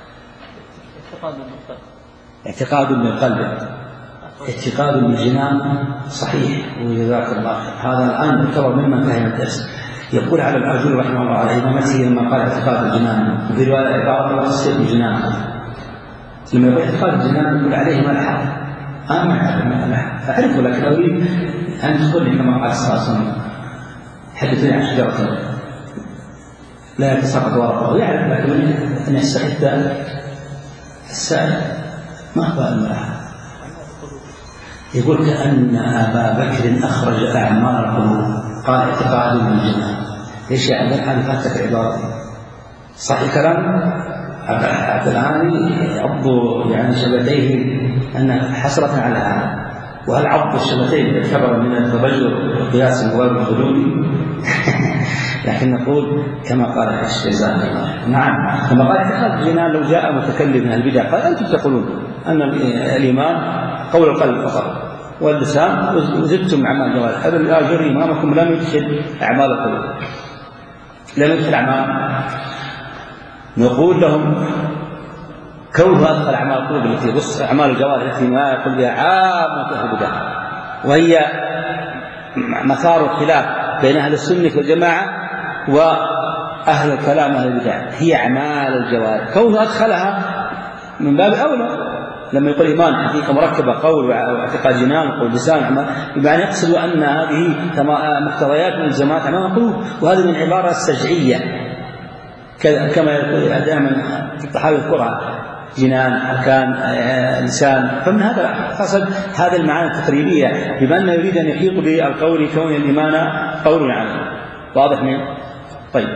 اعتقاد بالقلب، اعتقاد بالجنان صحيح، وجزاك الله خير. هذا الآن يعتبر ممن فهم الدرس. يقول على الآجري رحمه الله على إمامته لما قال اعتقاد الجنان، وفي رواية عبارة تصير الجنان، لما يقول اعتقاد الجنان يقول عليه ما الحق، أنا ما أعرفه، لكن أريد أن تقول كما قال صلى الله عليه وسلم حدثني عن شجرة لا يتساقط ورقه، يعرف، لكن أن يستحد السائل ما قال لها. يقول كأن أبا بكر أخرج أعمال القلوب، قال اعتقاد بالجنان. ليش يعني هذه فاتت العبارة؟ صح الكلام؟ عبد الهاني يعض يعني شفتيه أن حسرة على هذا، وهل عض الشفتين يعتبر من التبجر قياس الغرب الحدودي؟ لكن نقول كما قال الشيزان، نعم كما قال اعتقاد الجنان. لو جاء متكلم من البدع قال أنتم تقولون أن الإيمان قول القلب فقط واللسان وزدتم أعمال الجوارح. هذا الآجري إمامكم لم يدخل أعمال القلوب، لم يدخل أعمال. نقول لهم كونها أدخل أعمال القلوب التي بص أعمال الجوارح التي ما يقول بها عامة أهل البدع، وهي مسار الخلاف بين أهل السنة والجماعة وأهل الكلام أهل البدع، هي أعمال الجوارح. كونها أدخلها من باب أولى. لما يقول إيمان حقيقة مركبة قول واعتقاد جنان وقول لسان عمل، يعني يقصد أن هذه مقتضيات والزامات أمام القلوب، وهذه من عبارة السجعية كما يقول دائما الطحاوي يذكرها، جنان أركان لسان. فمن هذا قصد هذا المعاني التقريبية، بما أنه يريد أن يحيط بالقول كون الإيمان قول عنه. واضح من؟ طيب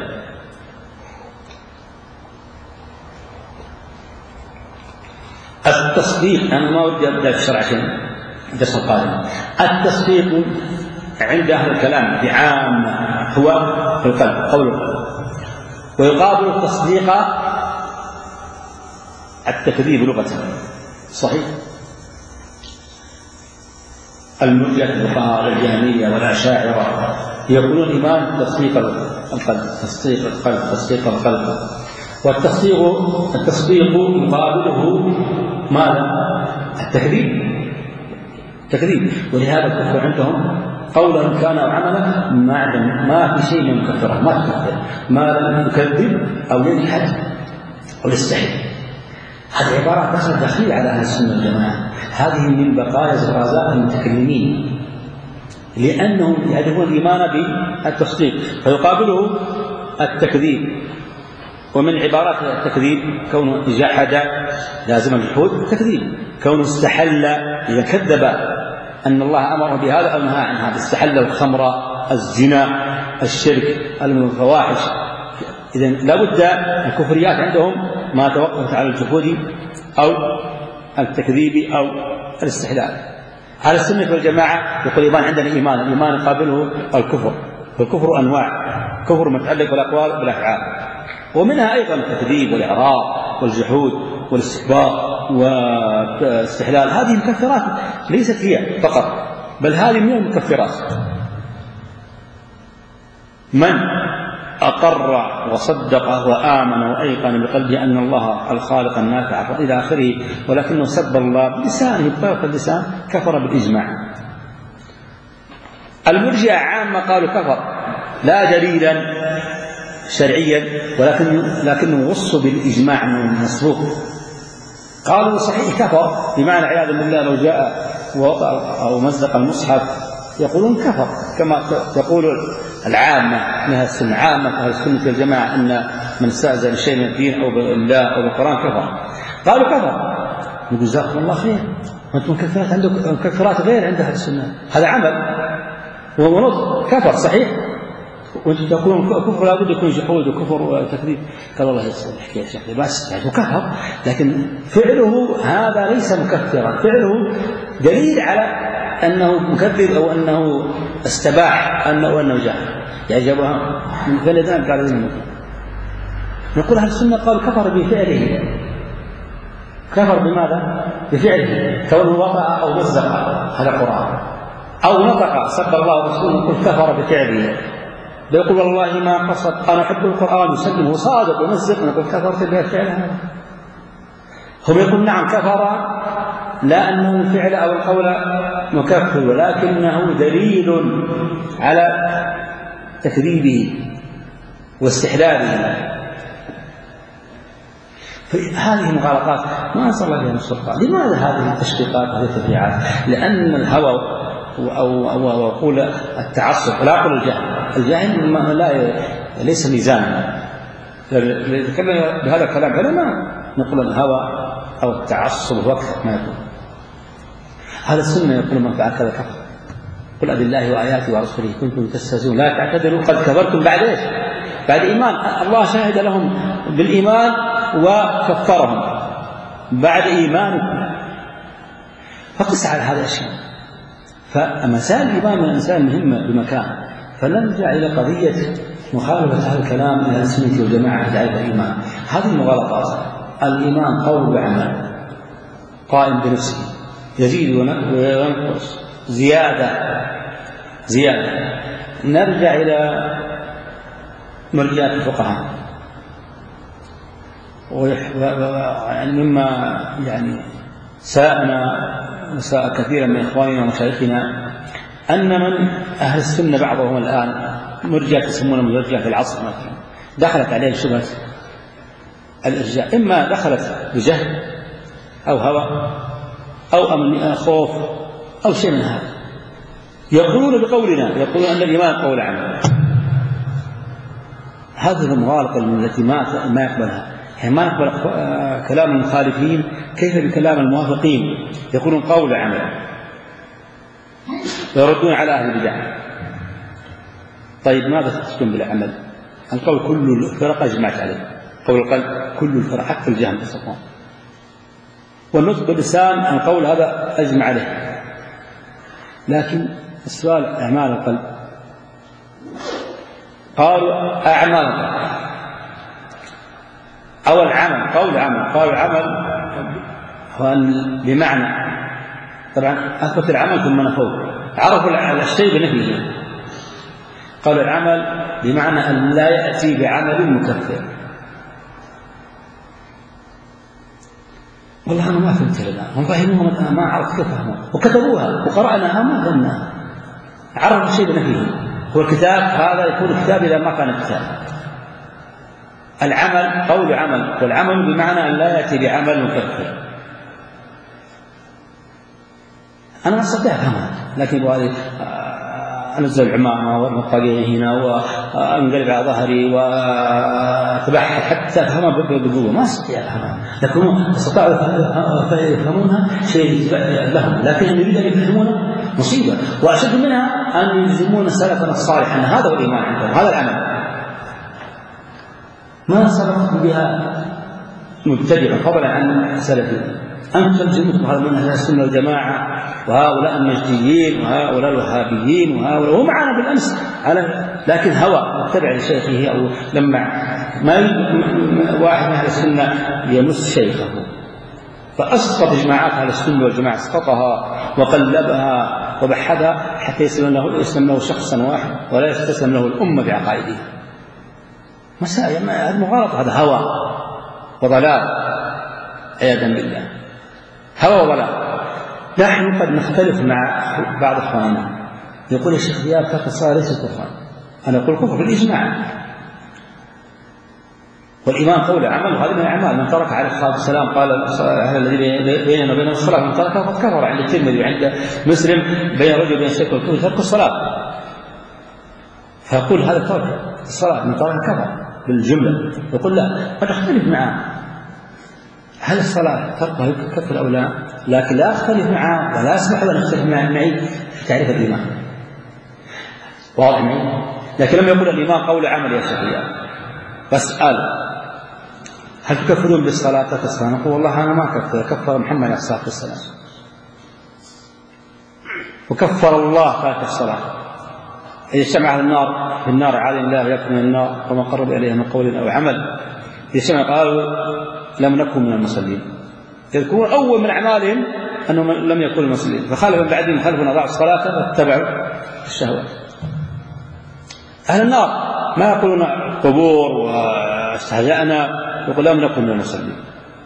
التصديق، أنا ما ودي أبدأ في الشرع عشان الدرس القادم. التصديق عند أهل الكلام بعام هو في القلب، قول القلب، ويقابل التصديق التكذيب لغة. صحيح؟ المرجئة الفقهاء الجهمية والأشاعرة يقولون إيمان تصديق القلب، تصديق القلب، تصديق القلب. والتصديق التصديق يقابله ماذا؟ التكذيب، تكذيب. ولهذا الكفر عندهم قولا كان أو عملا ما في شيء من مكفره، ما تكفر ما لم يكذب أو يجحد أو يستحيل. هذه عبارة تخرج دخيل على أهل السنة والجماعة. هذه من بقايا زرازات المتكلمين، لأنهم يعرفون الإيمان بالتصديق، فيقابله التكذيب. ومن عبارات التكذيب كونه جحد لازم الجحود التكذيب، كونه استحل إذا كذب أن الله أمره بهذا أو نهى عن هذا، استحل الخمر، الزنا، الشرك، الفواحش. إذن لابد الكفريات عندهم ما توقفت على الجحود أو التكذيب أو الاستحلال. على السنة والجماعة يقول إيمان عندنا إيمان، الإيمان يقابله الكفر، والكفر أنواع، كفر متعلق بالأقوال والأفعال، ومنها أيضا التكذيب والإعراض والجحود والاستكبار والاستحلال. هذه مكفرات ليست هي فقط، بل هذه من المكفرات. من أقر وصدق وآمن وأيقن بقلبه أن الله الخالق النافع إلى آخره، ولكنه سب الله بلسانه بطريقة اللسان، كفر بالإجماع. المرجئة عامة قالوا كفر لا دليلا شرعيا، ولكن لكنه وصوا بالإجماع أنه مسبوق. قالوا صحيح كفر، بمعنى عياذا بالله لو جاء ووضع أو مزق المصحف يقولون كفر، كما تقول العامة أهل السنة، عامة أهل السنة والجماعة أن من استهزأ بشيء من الدين أو بالله أو بالقرآن كفر. قالوا كفر، نقول جزاكم الله خير، وأنتم مكفرات عندكم مكفرات غير عند أهل السنة، هذا عمل ونص كفر صحيح، وأنتم تقولون كفر لابد يكون جحود وكفر وتكذيب. قال الله يسأل الحكاية شيخ بس وكفر، لكن فعله هذا ليس مكفرا، فعله دليل على أنه مكذب أو أنه استباح أنه أنه جاهل. يعني جابها من فلدان قال لنا نقول أهل السنة قالوا كفر بفعله. كفر بماذا؟ بفعله، كونه وقع أو مزق هذا قرآن، أو نطق سب الله ورسوله يقول كفر بفعله، بيقول والله ما قصد أنا أحب القرآن يسلم وصادق ومزق نقول كفرت بفعل هذا. هم يقول نعم كفر لا أنه الفعل أو القول مكفر، ولكنه دليل على تكذيبه واستحلاله. هذه المغالطات ما أنزل الله بها من سلطان. لماذا هذه التشقيقات وهذه التفريعات؟ لأن الهوى أو أو أقول التعصب، لا أقول الجهل، الجهل لا ليس ميزانا. نتكلم بهذا الكلام علماء نقول الهوى أو التعصب وقت ما يكون. هذا السنة يقول من فعل كذا كفر. قل أبي الله وآياته ورسوله كنتم تستهزئون لا تعتذروا قد كفرتم بعد إيش؟ بعد إيمان. الله شهد لهم بالإيمان وكفرهم بعد إيمانكم. فقس على هذا الشيء. فمسائل الإيمان من الإنسان مهمة بمكان، فنرجع إلى قضية مخالفة هذا الكلام إلى السنة والجماعة في الإيمان. هذه المغالطات. الإيمان قول وعمل قائم بنفسه، يزيد وينقص زيادة زيادة. نرجع إلى مرجعات الفقهاء مما يعني ساءنا وساء كثيرا من إخواننا ومشايخنا أن من أهل السنة بعضهم الآن مرجع تسمونه مرجع في العصر مثلا دخلت عليه شبهة الإرجاء، إما دخلت بجهل أو هوى أو أمن خوف أو شيء من هذا. يقولون بقولنا، يقولون أن الإيمان قول عمل. هذه المغالطة التي ما ما يقبلها، يعني ما نقبل كلام المخالفين كيف بكلام الموافقين. يقولون قول عمل ويردون على أهل البدع. طيب ماذا تقصدون بالعمل؟ القول كل الفرق أجمعت عليه، قول القلب كل الفرق حتى الجهم تستطيع، والنطق باللسان القول هذا أجمع عليه. لكن السؤال أعمال القلب، قالوا أعمال القلب أو العمل، قول عمل، قالوا العمل بمعنى، طبعا أثبت العمل ثم نفوه، عرفوا الشيء بنفيه. قالوا العمل بمعنى أن لا يأتي بعمل مكفر. والله أنا ما فهمت الآن، هم فهموها ما عرفت كيف فهموها وكتبوها وقرأناها ما ظنها، عرفوا الشيء بنفيه. هو الكتاب هذا يكون كتاب إذا ما كان كتاب. العمل قول عمل، والعمل بمعنى أن لا يأتي بعمل مكفر. أنا أستطيع فهمها، لكن أنزل العمامة والمطاقية هنا وأنقلب على ظهري وأتبعها حتى أفهمها بقوة، ما أستطيع أفهمها، لكن استطاعوا يفهمونها شيء لهم، لكن أن يريد أن يفهمونها مصيبة. وأشد منها أن يلزمون سلفنا الصالح أن هذا هو الإيمان عندهم، هذا العمل ما سبقت بها مبتدئا فضلا عن سلفنا. أنت تلزمكم هذا من أهل السنة والجماعة وهؤلاء النجديين وهؤلاء الوهابيين وهؤلاء ومعنا بالأمس على، لكن هوى متبع لشيخه أو لما ما واحد من أهل السنة يمس شيخه، فأسقط إجماعات أهل السنة والجماعة، اسقطها وقلبها وبحثها حتى يسلم له, يسلم له شخصا واحد ولا يستسلم له الأمة بعقائده. مسائل هذا مغالطة، هذا هوى وضلال عياذا بالله، هوى وضلال. نحن قد نختلف مع بعض إخواننا، يقول يا شيخ دياب ترك الصلاة ليس كفرا، أنا أقول كفر بالإجماع، والإيمان قول عمل، وهذا من الأعمال. من ترك عليه الصلاة والسلام قال الذي بيننا وبين الصلاة من تركها فقد كفر، عند الترمذي وعند مسلم بين رجل بين الشرك والكفر ترك الصلاة. فيقول هذا ترك الصلاة من ترك كفر بالجملة. يقول لا، قد أختلف معه هل الصلاة تركها يكفر أو لا، لكن لا أختلف معه ولا أسمح ولا أختلف معي في تعريف الإيمان، واضح معي؟ لكن لما يقول الإيمان قول عمل يا شيخ فاسأل هل تكفرون بالصلاة ترك الصلاة؟ نقول والله أنا ما كفر، كفر محمد عليه الصلاة والسلام، وكفر الله ترك الصلاة. إذا اجتمع النار في النار عاد الله يكفر من النار وما قرب إليها من قول أو عمل، إذا اجتمع قالوا لم نكن من المصلين، يذكرون أول من أعمالهم أنهم لم يكونوا مسلمين، فخالف من بعدهم خلفنا أضاعوا الصلاة واتبعوا الشهوات. أهل النار ما يقولون قبور واستهزأنا، يقول لم نكن من المسلمين.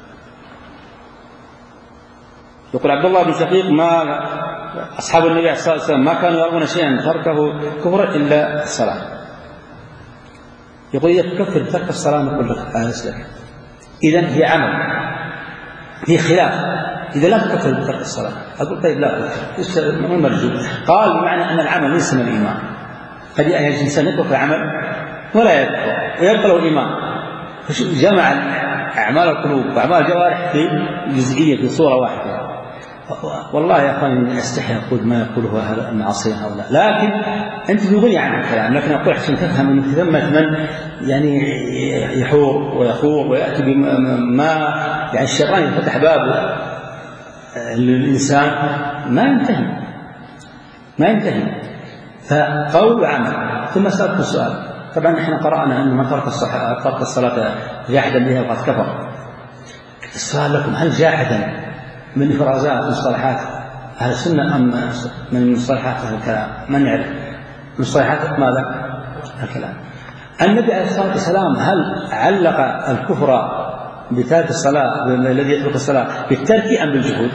يقول عبد الله بن شقيق ما أصحاب النبي صلى الله عليه وسلم ما كانوا يرون شيئا تركه كفرا إلا الصلاة. يقول إذا تكفر ترك الصلاة نقول لك أسلم، إذن هي عمل، هي خلاف. إذا لا تكفر ترك الصلاة أقول طيب لا تكفر، ما مرجو. قال بمعنى أن العمل ليس من الإيمان. قد يأتي الإنسان يترك العمل ولا يكفر ويبقى له الإيمان. جمع أعمال القلوب وأعمال الجوارح في جزئية في صورة واحدة. والله يا أخواني أستحي أقول ما يقوله هذا المعصية هؤلاء، لكن أنت في غني عن الكلام، لكن أقول عشان تفهم أن ثمة من يعني يحور ويخور ويأتي بما يعني الشيطان يفتح بابه للإنسان ما ينتهي ما ينتهي فقول وعمل. ثم سألت السؤال، طبعا احنا قرأنا أن من ترك الصلاة ترك الصلاة جاحدا بها وقد كفر. السؤال لكم، هل جاحدا من إفرازات مصطلحات أهل السنة أم من مصطلحات أهل الكلام؟ من يعرف مصطلحات ماذا الكلام؟ النبي عليه الصلاة والسلام هل علق الكفر بترك الصلاة الذي يترك الصلاة بالترك أم بالجهود؟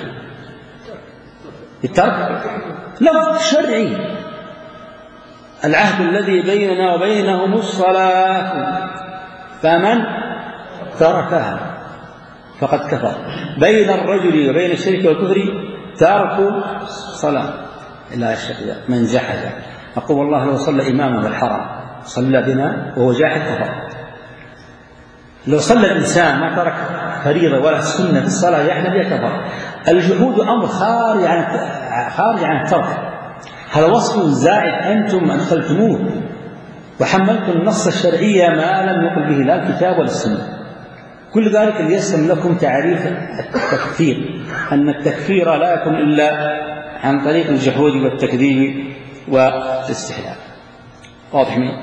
بالترك لفظ شرعي، العهد الذي بيننا وبينهم الصلاة فمن تركها فقد كفر. بين الرجل وبين الشرك والكفر ترك صلاة إلا الشرك. من جحد أقول والله لو صلى إماما بالحرم صلى بنا وهو جاحد كفر. لو صلى الإنسان ما ترك فريضة ولا سنة في الصلاة يعني بها كفر. الجحود أمر خارج عن خارج عن الترك، هذا وصف زائد أنتم أدخلتموه وحملتم النص الشرعي ما لم يقل به لا الكتاب ولا السنة. كل ذلك ليسلم لكم تعريف التكفير، أن التكفير لا يكون إلا عن طريق الجحود والتكذيب والاستحلال. واضح منه؟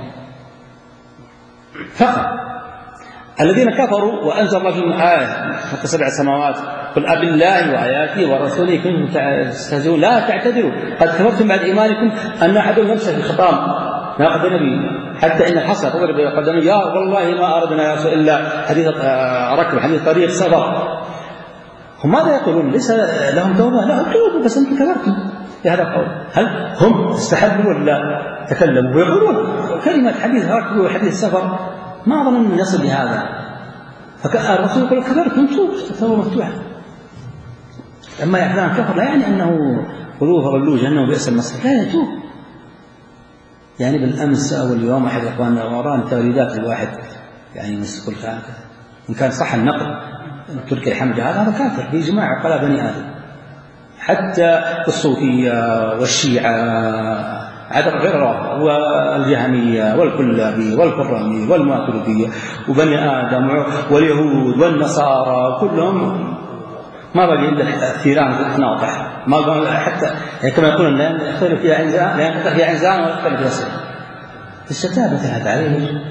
فقط الذين كفروا وأنزل الله فيهم آية حتى سبع سماوات قل أب الله وآياته ورسوله كنتم تستهزئون لا تعتذروا قد كفرتم بعد إيمانكم أن أحدهم يمسك في الخطام ناقض النبي حتى إن الحصى تضرب قدمه يا والله ما أردنا يا رسول إلا حديث ركب حديث طريق سفر. هم ماذا يقولون؟ ليس لهم توبة؟ لا توبوا بس أنتم كفرتم بهذا القول. هل هم استحبوا ولا تكلموا؟ ويقولون كلمة حديث ركب وحديث سفر ما أظن أن يصل لهذا. فالرسول يقول كفرتم توبوا التوبة مفتوحة. أما يعلم كفر لا يعني أنه خذوه فغلوه جهنم بئس المصير، لا يتوب. يعني بالأمس أو اليوم أحد إخواننا وران تغريدات الواحد يعني يقول هكذا إن كان صح النقل تركي الحمد هذا كافر بإجماع عقلاء بني آدم، حتى الصوفية والشيعة عدد غير الرافضة والجهمية والكلابية والكرامية والماتريدية وبني آدم واليهود والنصارى كلهم ما بقي إلا الثيران ناطح، ما قال حتى يعني كما يقولون لا يختلف فيها عنزان لا ينقطع فيها عنزان ولا يختلف فيها سن. الستابة هذا عليه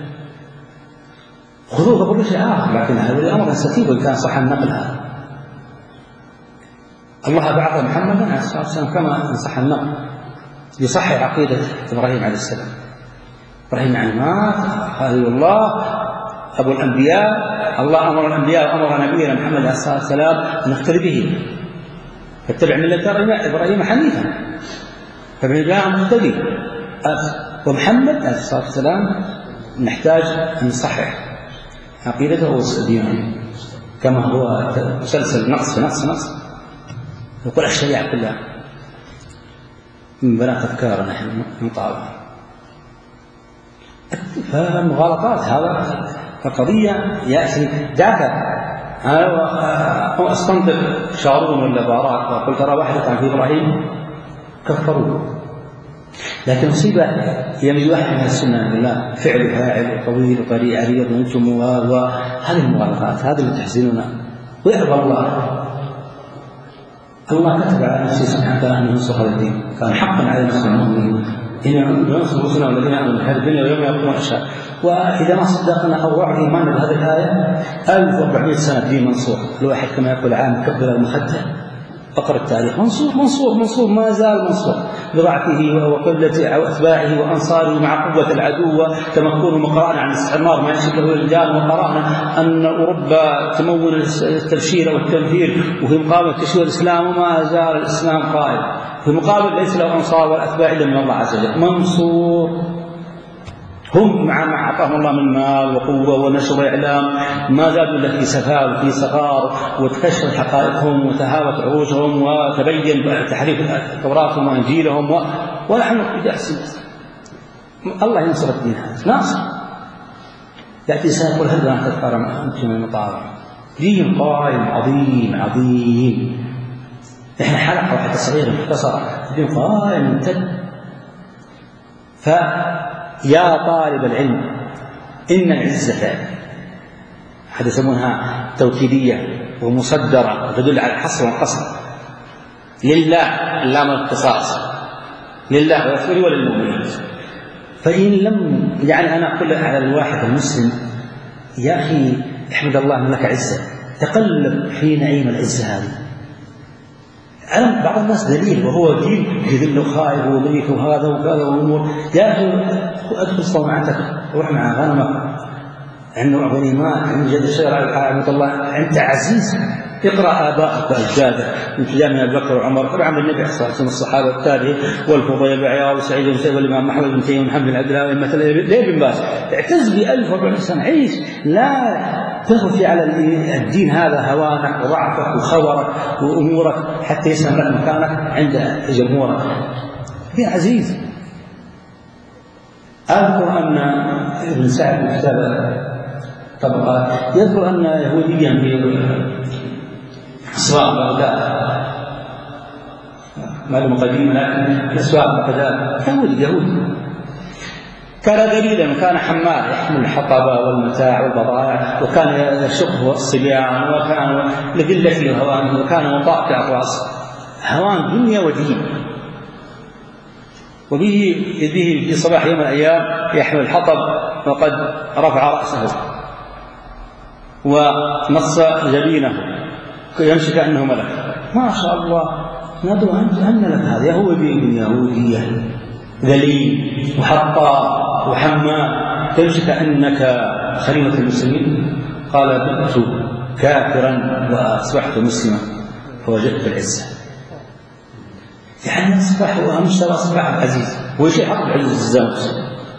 خذوه كل شيء آخر، لكن هذا الأمر ستيب وإن كان صح النقل هذا. الله بعث محمدا عليه الصلاة والسلام كما صح النقل يصحح عقيدة إبراهيم عليه السلام. إبراهيم يعني مات خليل الله أبو الأنبياء، الله أمر الأنبياء وأمر نبينا محمد عليه الصلاة والسلام أن نقتدي به فاتبع ملة إبراهيم حنيفا فبالإبراهيم مقتدي. ومحمد عليه الصلاة والسلام نحتاج أن نصحح عقيدته والدين كما هو مسلسل نقص في نقص نقص يقول الشريعة كلها من بنات أفكار نحن نقاوم. فالمغالطات هذا فقضية يأتي دافع هو أستنطق شارون ولا باراك وقل ترى واحدة عن إبراهيم كفروه، لكن مصيبة يمد واحد من السنة بالله فعل فاعل طويل وطريق عريض وانتم وهذه المغالطات هذه اللي تحزننا. ويرضى الله الله كتب على نفسه سبحانه أن ينصر الدين كان حقا على نفسه المؤمنين إن ينصر رسلنا والذين آمنوا في الدنيا ويوم يقوم الأشهاد. وإذا ما صدقنا أو وعد إيماننا بهذه الآية ألف وأربعمائة سنة دين منصور. الواحد كما يقول عام كبر المخدة فقر التاريخ منصور منصور منصور ما زال منصور بضعفه وقلة أتباعه وأنصاره مع قوة العدو وتمكنه مقرأنا عن الاستعمار ما يشبه الرجال. وقرأنا أن أوروبا تمول التبشير والتنفير وفي مقابل تشويه الإسلام وما زال الإسلام قائم. في مقابل ليس له أنصار والأتباع إلا من الله عز وجل منصور. هم مع ما أعطاهم الله من مال وقوة ونشر إعلام ما زادوا إلا في سفال وفي صغار وتكشف حقائقهم وتهاوت عروجهم وتبين تحريف توراتهم وإنجيلهم و... ونحن بجحسن الله ينصر الدين هذا ناصر. يأتي سيقول هل لا تذكر أنتم المطارع دين قائم عظيم عظيم. إحنا حلقة واحدة صغيرة مختصرة دين قائم ممتد. ف يا طالب العلم إن العزة هذه يسمونها توكيدية ومصدرة وتدل على الحصر والقصر لله اللام الاختصاص لله ورسوله وللمؤمنين. فإن لم يعني أنا أقول على الواحد المسلم يا أخي احمد الله أن لك عزة تقلب في نعيم العزة هذه. أنا بعض الناس دليل وهو دين يذل خائف وضيق وهذا وكذا وأمور. يا أخي أدخل صومعتك روح مع غنمك عنده غنيمات عند جد الشجرة رحمة الله أنت عزيز. اقرأ آباءك وأجدادك من جامع أبي بكر وعمر طبعا النبي صلى الله عليه وسلم الصحابة والتابعين والفضيل وعياض وسعيد بن مسيب والإمام محمد بن تيمية ومحمد بن عبد الله مثلا ليه بن باز اعتز بألف وأربعمائة سنة عيش لا تغفي على الدين هذا هوانك وضعفك وخورك وأمورك حتى يسلم لك مكانك عند جمهورك. يا عزيز أذكر أن ابن سعد في كتاب طبقات يذكر أن يهوديا في أسواق بغداد معلومة قديمة لكن في أسواق بغداد يهودي يهودي كان دليلا وكان حمال يحمل الحطب والمتاع والبضائع وكان يشقه الصبيان وكان لقلته الهوان وكان مطاع كأقراص هوان دنيا ودين. وبه يديه في صباح يوم الأيام يحمل الحطب وقد رفع رأسه ونص جبينه يمشي كأنه ملك ما شاء الله. ندعو أن لك هذا يهودي من يهودية ذليل وحطاء وحماء تمشي كأنك خليفة المسلمين. قال بئت كافرا وأصبحت مسلما فوجدت العزة. يعني أصبح وأمشر أصبح عزيز وشيء حق عز الزوج.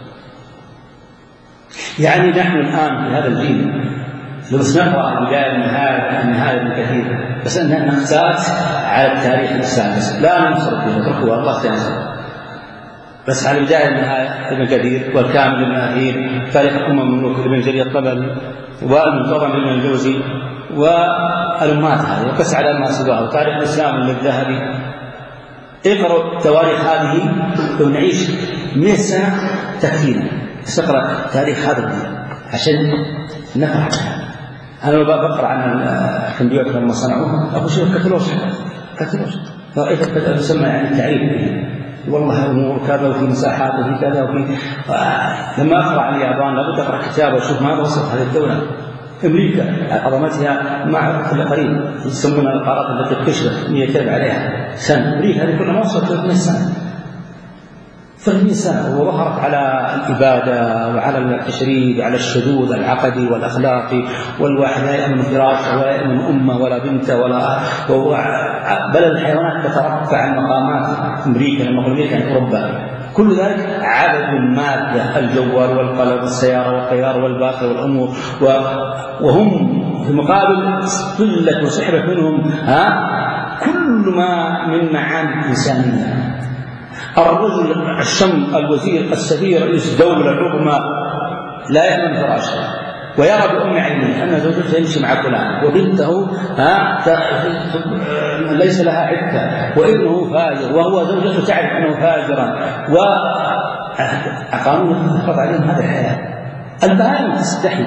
يعني نحن الآن في هذا الجيل لو سنقرأ البداية النهاية النهاية من كثير بس أننا نختاس على التاريخ الإسلامي بس لا ننصر به نتركه الله تنصر بس على البداية النهاية ابن كثير والكامل ابن أثير تاريخ أمم الملوك ابن جرير الطبري والمنتظم ابن الجوزي والأمات هذه وقس على ما سبقه وتاريخ الإسلام الذهبي. اقرأ تواريخ هذه لو نعيش مئة سنة تكفينا استقرأ تاريخ هذا الدين عشان نفرح. أنا لو بقرأ عن الكمبيوتر لما صنعوه أقول شوف كتلوش كتلوش رأيت الكتاب يسمى يعني تعريف به والله أمور كذا وفي مساحات وفي كذا وفي لما أقرأ عن اليابان لابد أقرأ كتاب وأشوف ماذا وصلت هذه الدولة. أمريكا عظمتها مع كل قريب يسمونها القارات التي اكتشفت مئتين عليها سنة. أمريكا هذه كلها ما وصلت ثلاثمائة سنة ثلاثمائة سنة وظهرت على الإبادة وعلى التشريد وعلى الشذوذ العقدي والأخلاقي والواحد لا يأمن فراشه ولا يأمن أمه ولا بنته ولا بل الحيوانات تترفع عن مقامات أمريكا لما قلنا أمريكا أوروبا. كل ذلك عدد المادة الجوال والقلم والسيارة والطيارة والباقي والأمور وهم في مقابل قلة وسحبة منهم ها كل ما من معاني الإنسانية. الرجل الشم الوزير السفير رئيس دولة عظمى لا يأمن فراشه ويرى بأم عينه أن زوجته يمشي مع فلان وبنته ها ليس لها عدة وابنه فاجر وهو زوجته تعرف أنه فاجرا وقانون يفرض عليهم هذا الحياة. البهائم تستحي.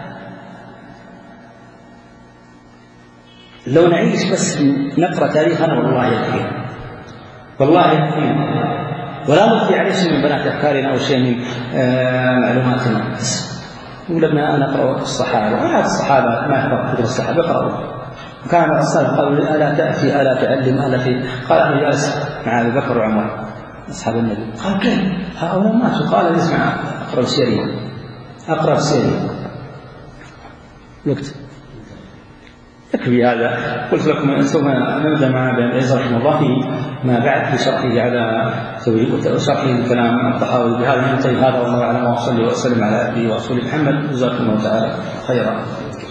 لو نعيش بس نقرأ تاريخنا والله يكفينا والله يكفينا. ولا نخفي عليه شيء من بنات أفكارنا أو شيء من آه معلوماتنا. ولما أنا أقرأ الصحابة وهذا الصحابة ما يحفظ كثير الصحابة يقرأوا. وكان الرسول قالوا ألا تأتي ألا تعلم ألا في قال أنا جالس مع أبي بكر وعمر أصحاب النبي. قال كيف هؤلاء ماتوا؟ قال اسمع أقرأ سيري أقرأ سيري وقت يكفي هذا. قلت لكم ثم نبدأ مع بن عز رحمه الله في ما بعد بشرحه على شرحه الكلام الطحاوي. بهذا ننتهي هذا والله أعلم، وصلي وسلم على أبي ورسوله محمد. جزاكم الله تعالى خيرا.